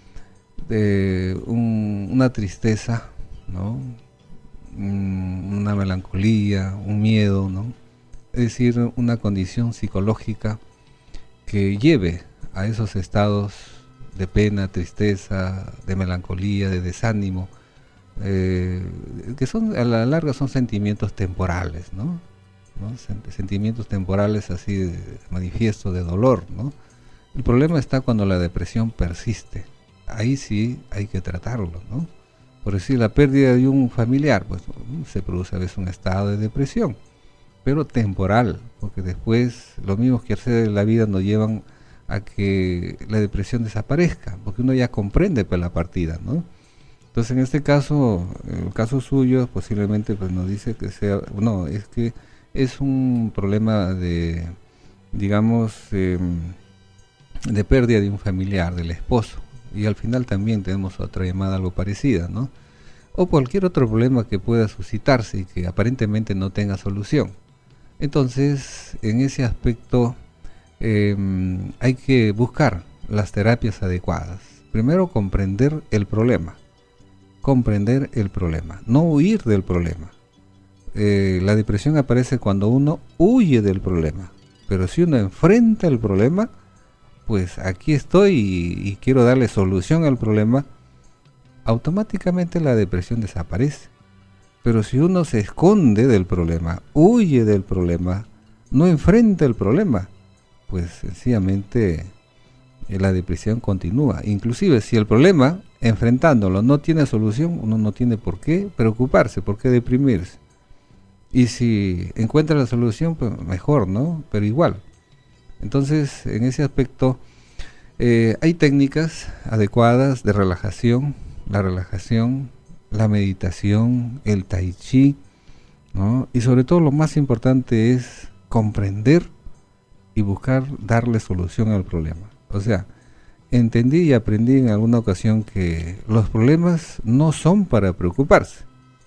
[SPEAKER 2] una tristeza, ¿no? Una melancolía, un miedo, ¿no? Es decir, una condición psicológica que lleve a esos estados de pena, tristeza, de melancolía, de desánimo, que son a la larga son sentimientos temporales, ¿no? ¿no? Sentimientos temporales así de manifiesto de dolor, ¿no? El problema está cuando la depresión persiste. Ahí sí hay que tratarlo, ¿no? Por decir, la pérdida de un familiar, pues se produce a veces un estado de depresión, pero temporal, porque después los mismos quehaceres de la vida nos llevan a que la depresión desaparezca, porque uno ya comprende pues la partida, ¿no? Entonces en este caso, en el caso suyo, posiblemente pues nos dice que sea, no, es que es un problema de, digamos, de pérdida de un familiar, del esposo, y al final también tenemos otra llamada algo parecida, ¿no? O cualquier otro problema que pueda suscitarse y que aparentemente no tenga solución. Entonces, en ese aspecto hay que buscar las terapias adecuadas. Primero, comprender el problema, no huir del problema. La depresión aparece cuando uno huye del problema, pero si uno enfrenta el problema, pues aquí estoy y quiero darle solución al problema, automáticamente la depresión desaparece. Pero si uno se esconde del problema, huye del problema, no enfrenta el problema, pues sencillamente la depresión continúa. Inclusive si el problema, enfrentándolo, no tiene solución, uno no tiene por qué preocuparse, por qué deprimirse. Y si encuentra la solución, pues mejor, ¿no? Pero igual. Entonces, en ese aspecto, hay técnicas adecuadas de relajación, la meditación, el tai chi, ¿no? Y sobre todo lo más importante es comprender y buscar darle solución al problema. O sea, entendí y aprendí en alguna ocasión que los problemas no son para preocuparse.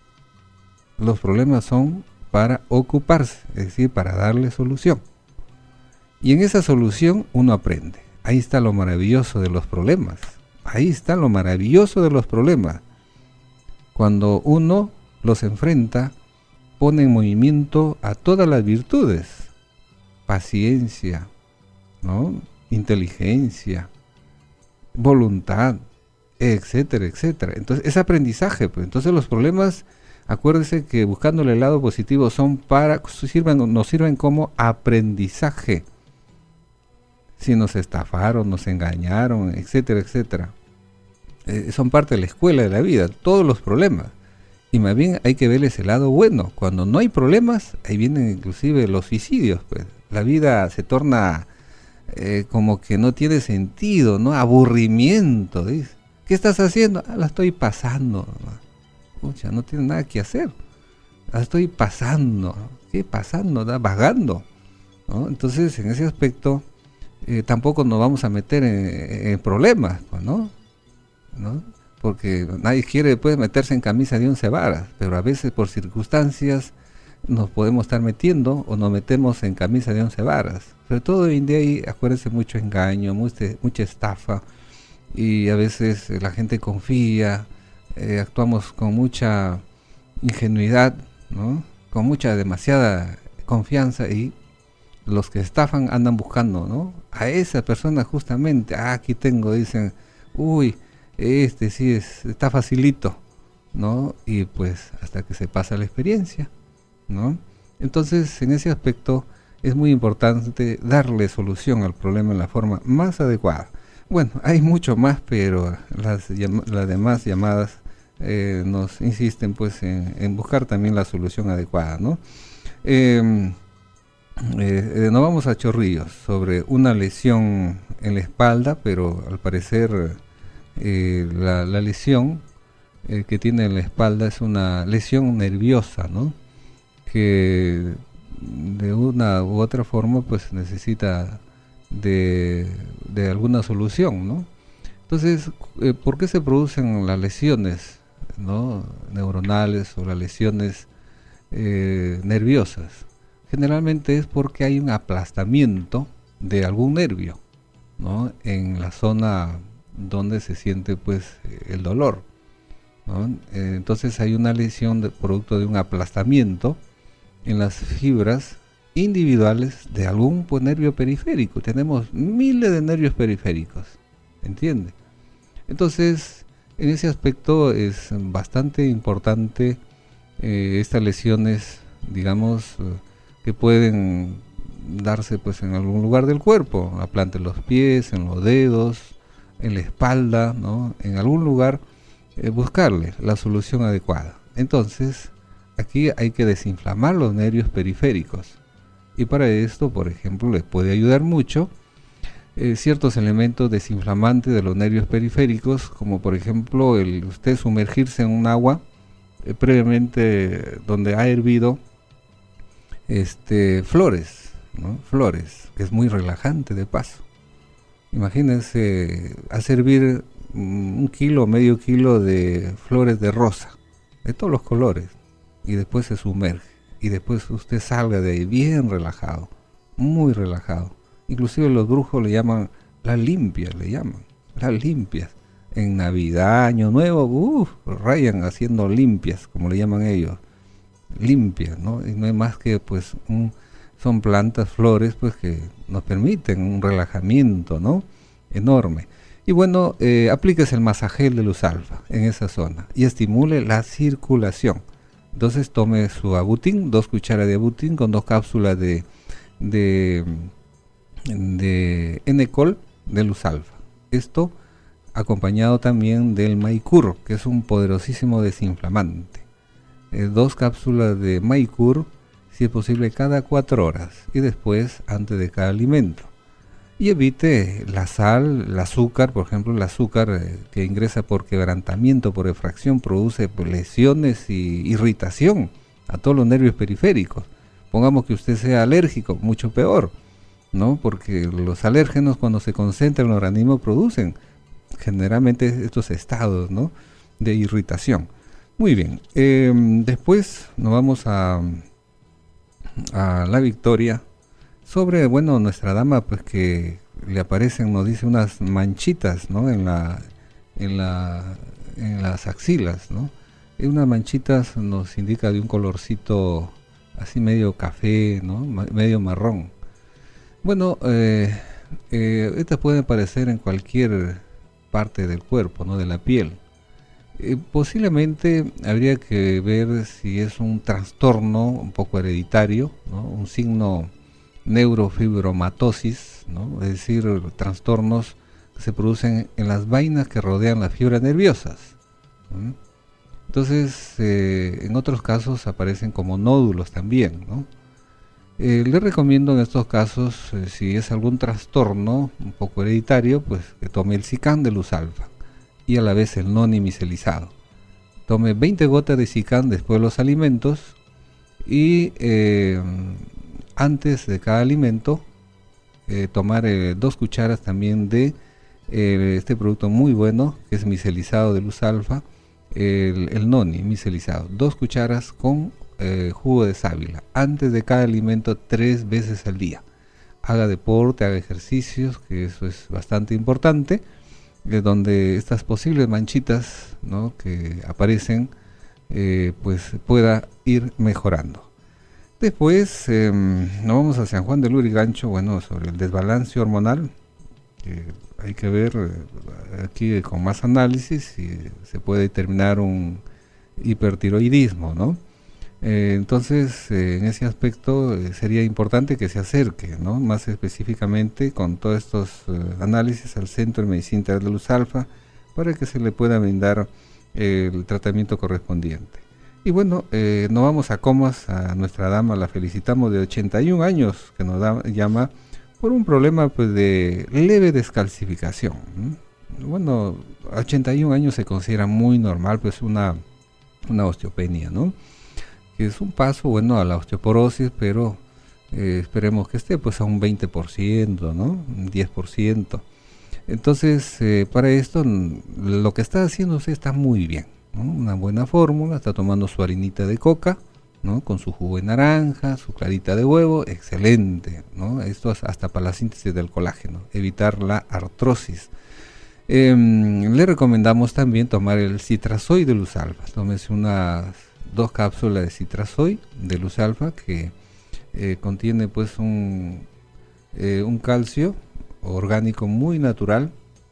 [SPEAKER 2] Los problemas son para ocuparse, es decir, para darle solución. Y en esa solución uno aprende. Ahí está lo maravilloso de los problemas. Ahí está lo maravilloso de los problemas. Cuando uno los enfrenta, pone en movimiento a todas las virtudes. Paciencia, ¿no? Inteligencia, voluntad, etcétera, etcétera. Entonces, es aprendizaje, pues. Entonces los problemas, acuérdense que buscándole el lado positivo nos sirven como aprendizaje. Si nos estafaron, nos engañaron, etcétera, etcétera. Son parte de la escuela de la vida, todos los problemas. Y más bien hay que verles el lado bueno. Cuando no hay problemas, ahí vienen inclusive los suicidios, pues. La vida se torna como que no tiene sentido, ¿no? Aburrimiento, dice. ¿Qué estás haciendo? La estoy pasando. Pucha, no tiene nada que hacer. La estoy pasando. ¿Qué pasando? Vagando, ¿no? Entonces, en ese aspecto, tampoco nos vamos a meter en problemas, ¿no? Porque nadie quiere después meterse en camisa de 11 varas, pero a veces por circunstancias nos podemos estar metiendo o nos metemos en camisa de 11 varas. Sobre todo hoy en día hay, acuérdense, mucho engaño, mucha estafa, y a veces la gente confía, actuamos con mucha ingenuidad, ¿no? Con demasiada confianza, y los que estafan andan buscando, ¿no? A esa persona justamente, aquí tengo, dicen, uy, sí está facilito, ¿no? Y pues hasta que se pasa la experiencia, ¿no? Entonces, en ese aspecto es muy importante darle solución al problema en la forma más adecuada. Bueno, hay mucho más, pero las demás llamadas nos insisten pues en buscar también la solución adecuada, ¿no? Nos vamos a Chorrillos sobre una lesión en la espalda, pero al parecer la lesión que tiene en la espalda es una lesión nerviosa, ¿no? Que de una u otra forma pues necesita de alguna solución, ¿no? Entonces, ¿por qué se producen las lesiones, ¿no? neuronales o las lesiones nerviosas? Generalmente es porque hay un aplastamiento de algún nervio, ¿no? En la zona donde se siente pues el dolor, ¿no? Entonces hay una lesión producto de un aplastamiento en las fibras individuales de algún pues, nervio periférico. Tenemos miles de nervios periféricos, ¿entiende? Entonces, en ese aspecto es bastante importante estas lesiones, digamos, que pueden darse pues en algún lugar del cuerpo, la planta de los pies, en los dedos, en la espalda, ¿no? En algún lugar, buscarle la solución adecuada. Entonces, aquí hay que desinflamar los nervios periféricos. Y para esto, por ejemplo, les puede ayudar mucho ciertos elementos desinflamantes de los nervios periféricos, como por ejemplo el usted sumergirse en un agua previamente donde ha hervido flores, ¿no? Flores, que es muy relajante de paso. Imagínense hacer hervir 1 kilo o medio kilo de flores de rosa, de todos los colores, y después se sumerge, y después usted salga de ahí bien relajado, muy relajado. Inclusive los brujos le llaman las limpias, en Navidad, Año Nuevo, rayan haciendo limpias, como le llaman ellos, limpias, ¿no? Y no es más que pues son plantas, flores, pues que nos permiten un relajamiento, ¿no? Enorme. Y bueno, aplíquese el masajel de luz alfa en esa zona y estimule la circulación. Entonces tome su abutín, 2 cucharas de abutín con 2 cápsulas de N-Col de luz alfa. Esto acompañado también del Maicur, que es un poderosísimo desinflamante. 2 cápsulas de Maicur, si es posible, cada 4 horas y después antes de cada alimento. Y evite la sal, el azúcar, por ejemplo, el azúcar que ingresa por quebrantamiento, por refracción, produce lesiones y irritación a todos los nervios periféricos. Pongamos que usted sea alérgico, mucho peor, ¿no? Porque los alérgenos, cuando se concentran en el organismo, producen generalmente estos estados, ¿no?, de irritación. Muy bien, después nos vamos a la Victoria sobre, bueno, nuestra dama, pues que le aparecen, nos dice, unas manchitas, ¿no?, en las axilas, ¿no? Y unas manchitas nos indica de un colorcito así medio café, ¿no?, medio marrón. Bueno, estas pueden aparecer en cualquier parte del cuerpo, ¿no?, de la piel. Posiblemente habría que ver si es un trastorno un poco hereditario, ¿no?, un signo neurofibromatosis, ¿no?, es decir, trastornos que se producen en las vainas que rodean las fibras nerviosas. Entonces, en otros casos aparecen como nódulos también, ¿no? Le recomiendo en estos casos, si es algún trastorno un poco hereditario, pues que tome el Zicam de luz alfa y a la vez el noni micelizado. Tome 20 gotas de Zicam después de los alimentos y antes de cada alimento tomar 2 cucharas también de este producto muy bueno, que es micelizado de luz alfa, el noni micelizado, 2 cucharas con jugo de sábila, antes de cada alimento 3 veces al día. Haga deporte, haga ejercicios, que eso es bastante importante, donde estas posibles manchitas, ¿no?, que aparecen, pues pueda ir mejorando. Después nos vamos a San Juan de Lurigancho, bueno, sobre el desbalance hormonal, que hay que ver aquí con más análisis si se puede determinar un hipertiroidismo, ¿no? Entonces, en ese aspecto sería importante que se acerque, ¿no?, más específicamente con todos estos análisis al Centro de Medicina Integral de Luz Alfa para que se le pueda brindar el tratamiento correspondiente. Y bueno, nos vamos a Comas, a nuestra dama, la felicitamos, de 81 años, que nos llama por un problema pues de leve descalcificación. Bueno, a 81 años se considera muy normal, pues una osteopenia, ¿no?, que es un paso, bueno, a la osteoporosis, pero esperemos que esté pues a un 20%, ¿no?, un 10%. Entonces, para esto, lo que está haciendo usted está muy bien, ¿no?, una buena fórmula, está tomando su harinita de coca, ¿no?, con su jugo de naranja, su clarita de huevo, excelente, ¿no? Esto es hasta para la síntesis del colágeno, evitar la artrosis. Le recomendamos también tomar el Citrasoy de luz alfa. Tómese unas 2 cápsulas de Citrasoy de luz alfa, que contiene pues un calcio orgánico muy natural,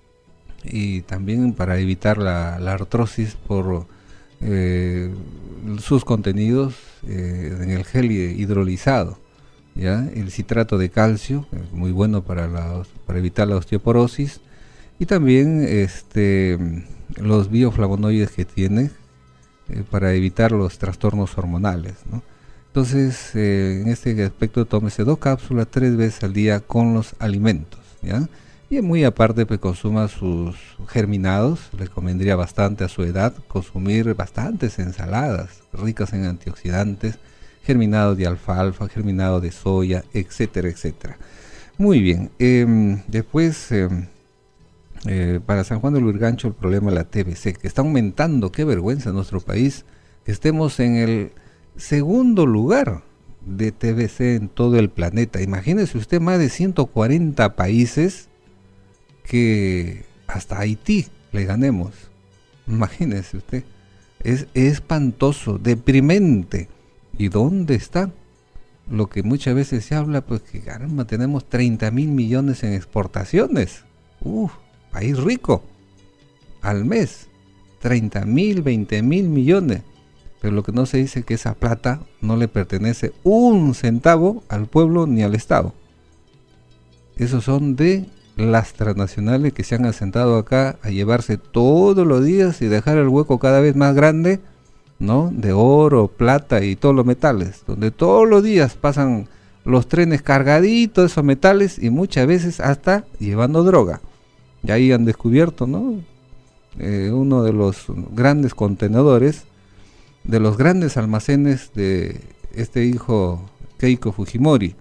[SPEAKER 2] y también para evitar la artrosis por sus contenidos en el gel hidrolizado. ¿ya? El citrato de calcio, muy bueno para evitar la osteoporosis, y también los bioflavonoides que tiene para evitar los trastornos hormonales, ¿no? Entonces, en este aspecto, tómese 2 cápsulas 3 veces al día con los alimentos, ¿ya? Y muy aparte, pues consuma sus germinados. Le convendría bastante a su edad consumir bastantes ensaladas ricas en antioxidantes, germinados de alfalfa, germinados de soya, etcétera, etcétera. Muy bien. Después, para San Juan de Lurigancho, el problema de la TBC, que está aumentando. Qué vergüenza en nuestro país que estemos en el segundo lugar de TBC en todo el planeta. Imagínese usted, más de 140 países, que hasta Haití le ganemos. Imagínese usted, es espantoso, deprimente. ¿Y dónde está? Lo que muchas veces se habla, pues que caramba, tenemos 30.000 millones en exportaciones. País rico, al mes, 30.000, 20.000 millones. Pero lo que no se dice es que esa plata no le pertenece un centavo al pueblo ni al Estado. Esos son de las transnacionales que se han asentado acá a llevarse todos los días y dejar el hueco cada vez más grande, ¿no? De oro, plata y todos los metales, donde todos los días pasan los trenes cargaditos de esos metales y muchas veces hasta llevando droga. Y ahí han descubierto, ¿no? Uno de los grandes contenedores, de los grandes almacenes de este hijo Keiko Fujimori,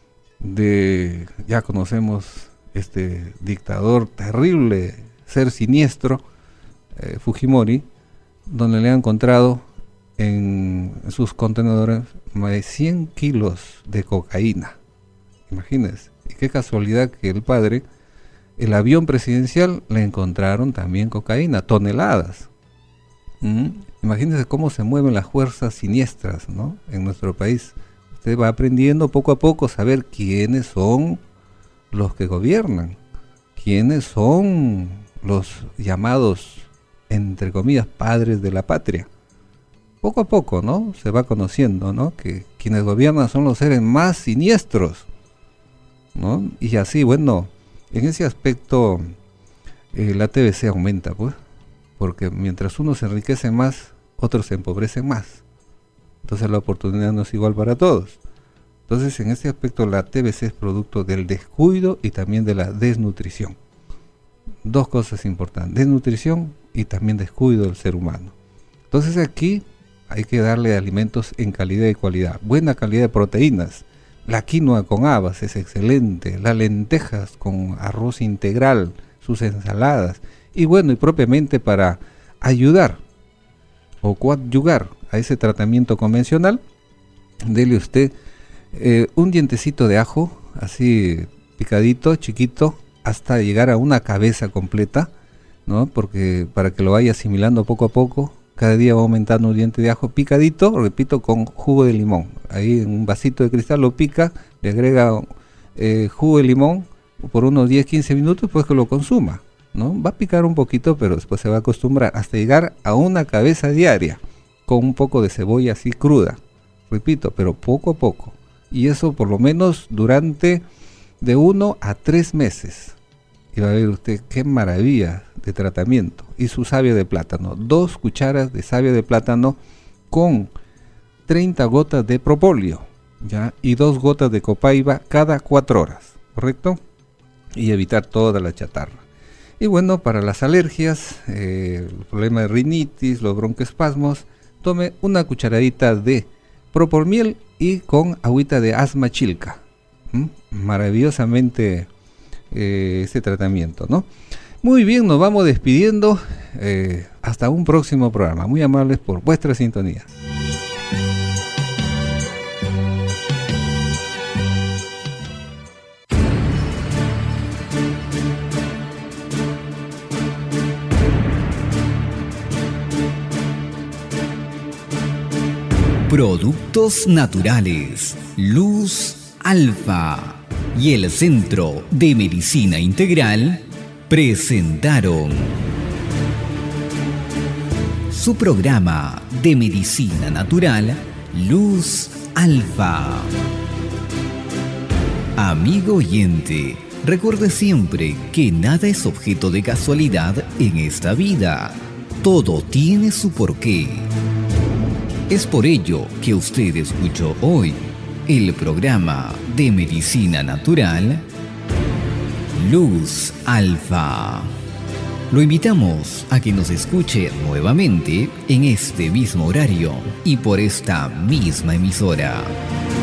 [SPEAKER 2] ya conocemos este dictador terrible, ser siniestro, Fujimori, donde le han encontrado en sus contenedores más de 100 kilos de cocaína. Imagínense, y qué casualidad que el padre, el avión presidencial, le encontraron también cocaína, toneladas. Imagínense cómo se mueven las fuerzas siniestras, ¿no? En nuestro país. Usted va aprendiendo poco a poco a saber quiénes son los que gobiernan, quiénes son los llamados, entre comillas, padres de la patria. Poco a poco, ¿no? Se va conociendo, ¿no? Que quienes gobiernan son los seres más siniestros, ¿no? Y así, bueno, en ese aspecto la TBC aumenta, pues, porque mientras uno se enriquece más, otros se empobrecen más. Entonces la oportunidad no es igual para todos. Entonces, en este aspecto, la TBC es producto del descuido y también de la desnutrición. Dos cosas importantes: desnutrición y también descuido del ser humano. Entonces aquí hay que darle alimentos en calidad y cualidad, buena calidad de proteínas. La quinoa con habas es excelente, las lentejas con arroz integral, sus ensaladas, y bueno, y propiamente para ayudar o coadyuvar a ese tratamiento convencional, dele usted un dientecito de ajo, así picadito, chiquito, hasta llegar a una cabeza completa, ¿no? Porque para que lo vaya asimilando poco a poco, cada día va aumentando un diente de ajo picadito, repito, con jugo de limón. Ahí en un vasito de cristal lo pica, le agrega jugo de limón por unos 10-15 minutos, pues que lo consuma, ¿no? Va a picar un poquito, pero después se va a acostumbrar hasta llegar a una cabeza diaria, con un poco de cebolla así cruda, repito, pero poco a poco. Y eso por lo menos durante de 1 a 3 meses. Y va a ver usted qué maravilla de tratamiento. Y su savia de plátano, 2 cucharas de savia de plátano con 30 gotas de propóleo, ¿ya? Y 2 gotas de copaiba cada 4 horas, ¿correcto? Y evitar toda la chatarra. Y bueno, para las alergias, el problema de rinitis, los broncoespasmos, tome una cucharadita de propolmiel y con agüita de asma chilca. Maravillosamente este tratamiento, ¿no? Muy bien, nos vamos despidiendo. Hasta un próximo programa. Muy amables por vuestra sintonía.
[SPEAKER 1] Productos naturales, Luz Alfa y el Centro de Medicina Integral presentaron su programa de medicina natural, Luz Alfa. Amigo oyente, recuerde siempre que nada es objeto de casualidad en esta vida. Todo tiene su porqué. Es por ello que usted escuchó hoy el programa de Medicina Natural Luz Alfa. Lo invitamos a que nos escuche nuevamente en este mismo horario y por esta misma emisora.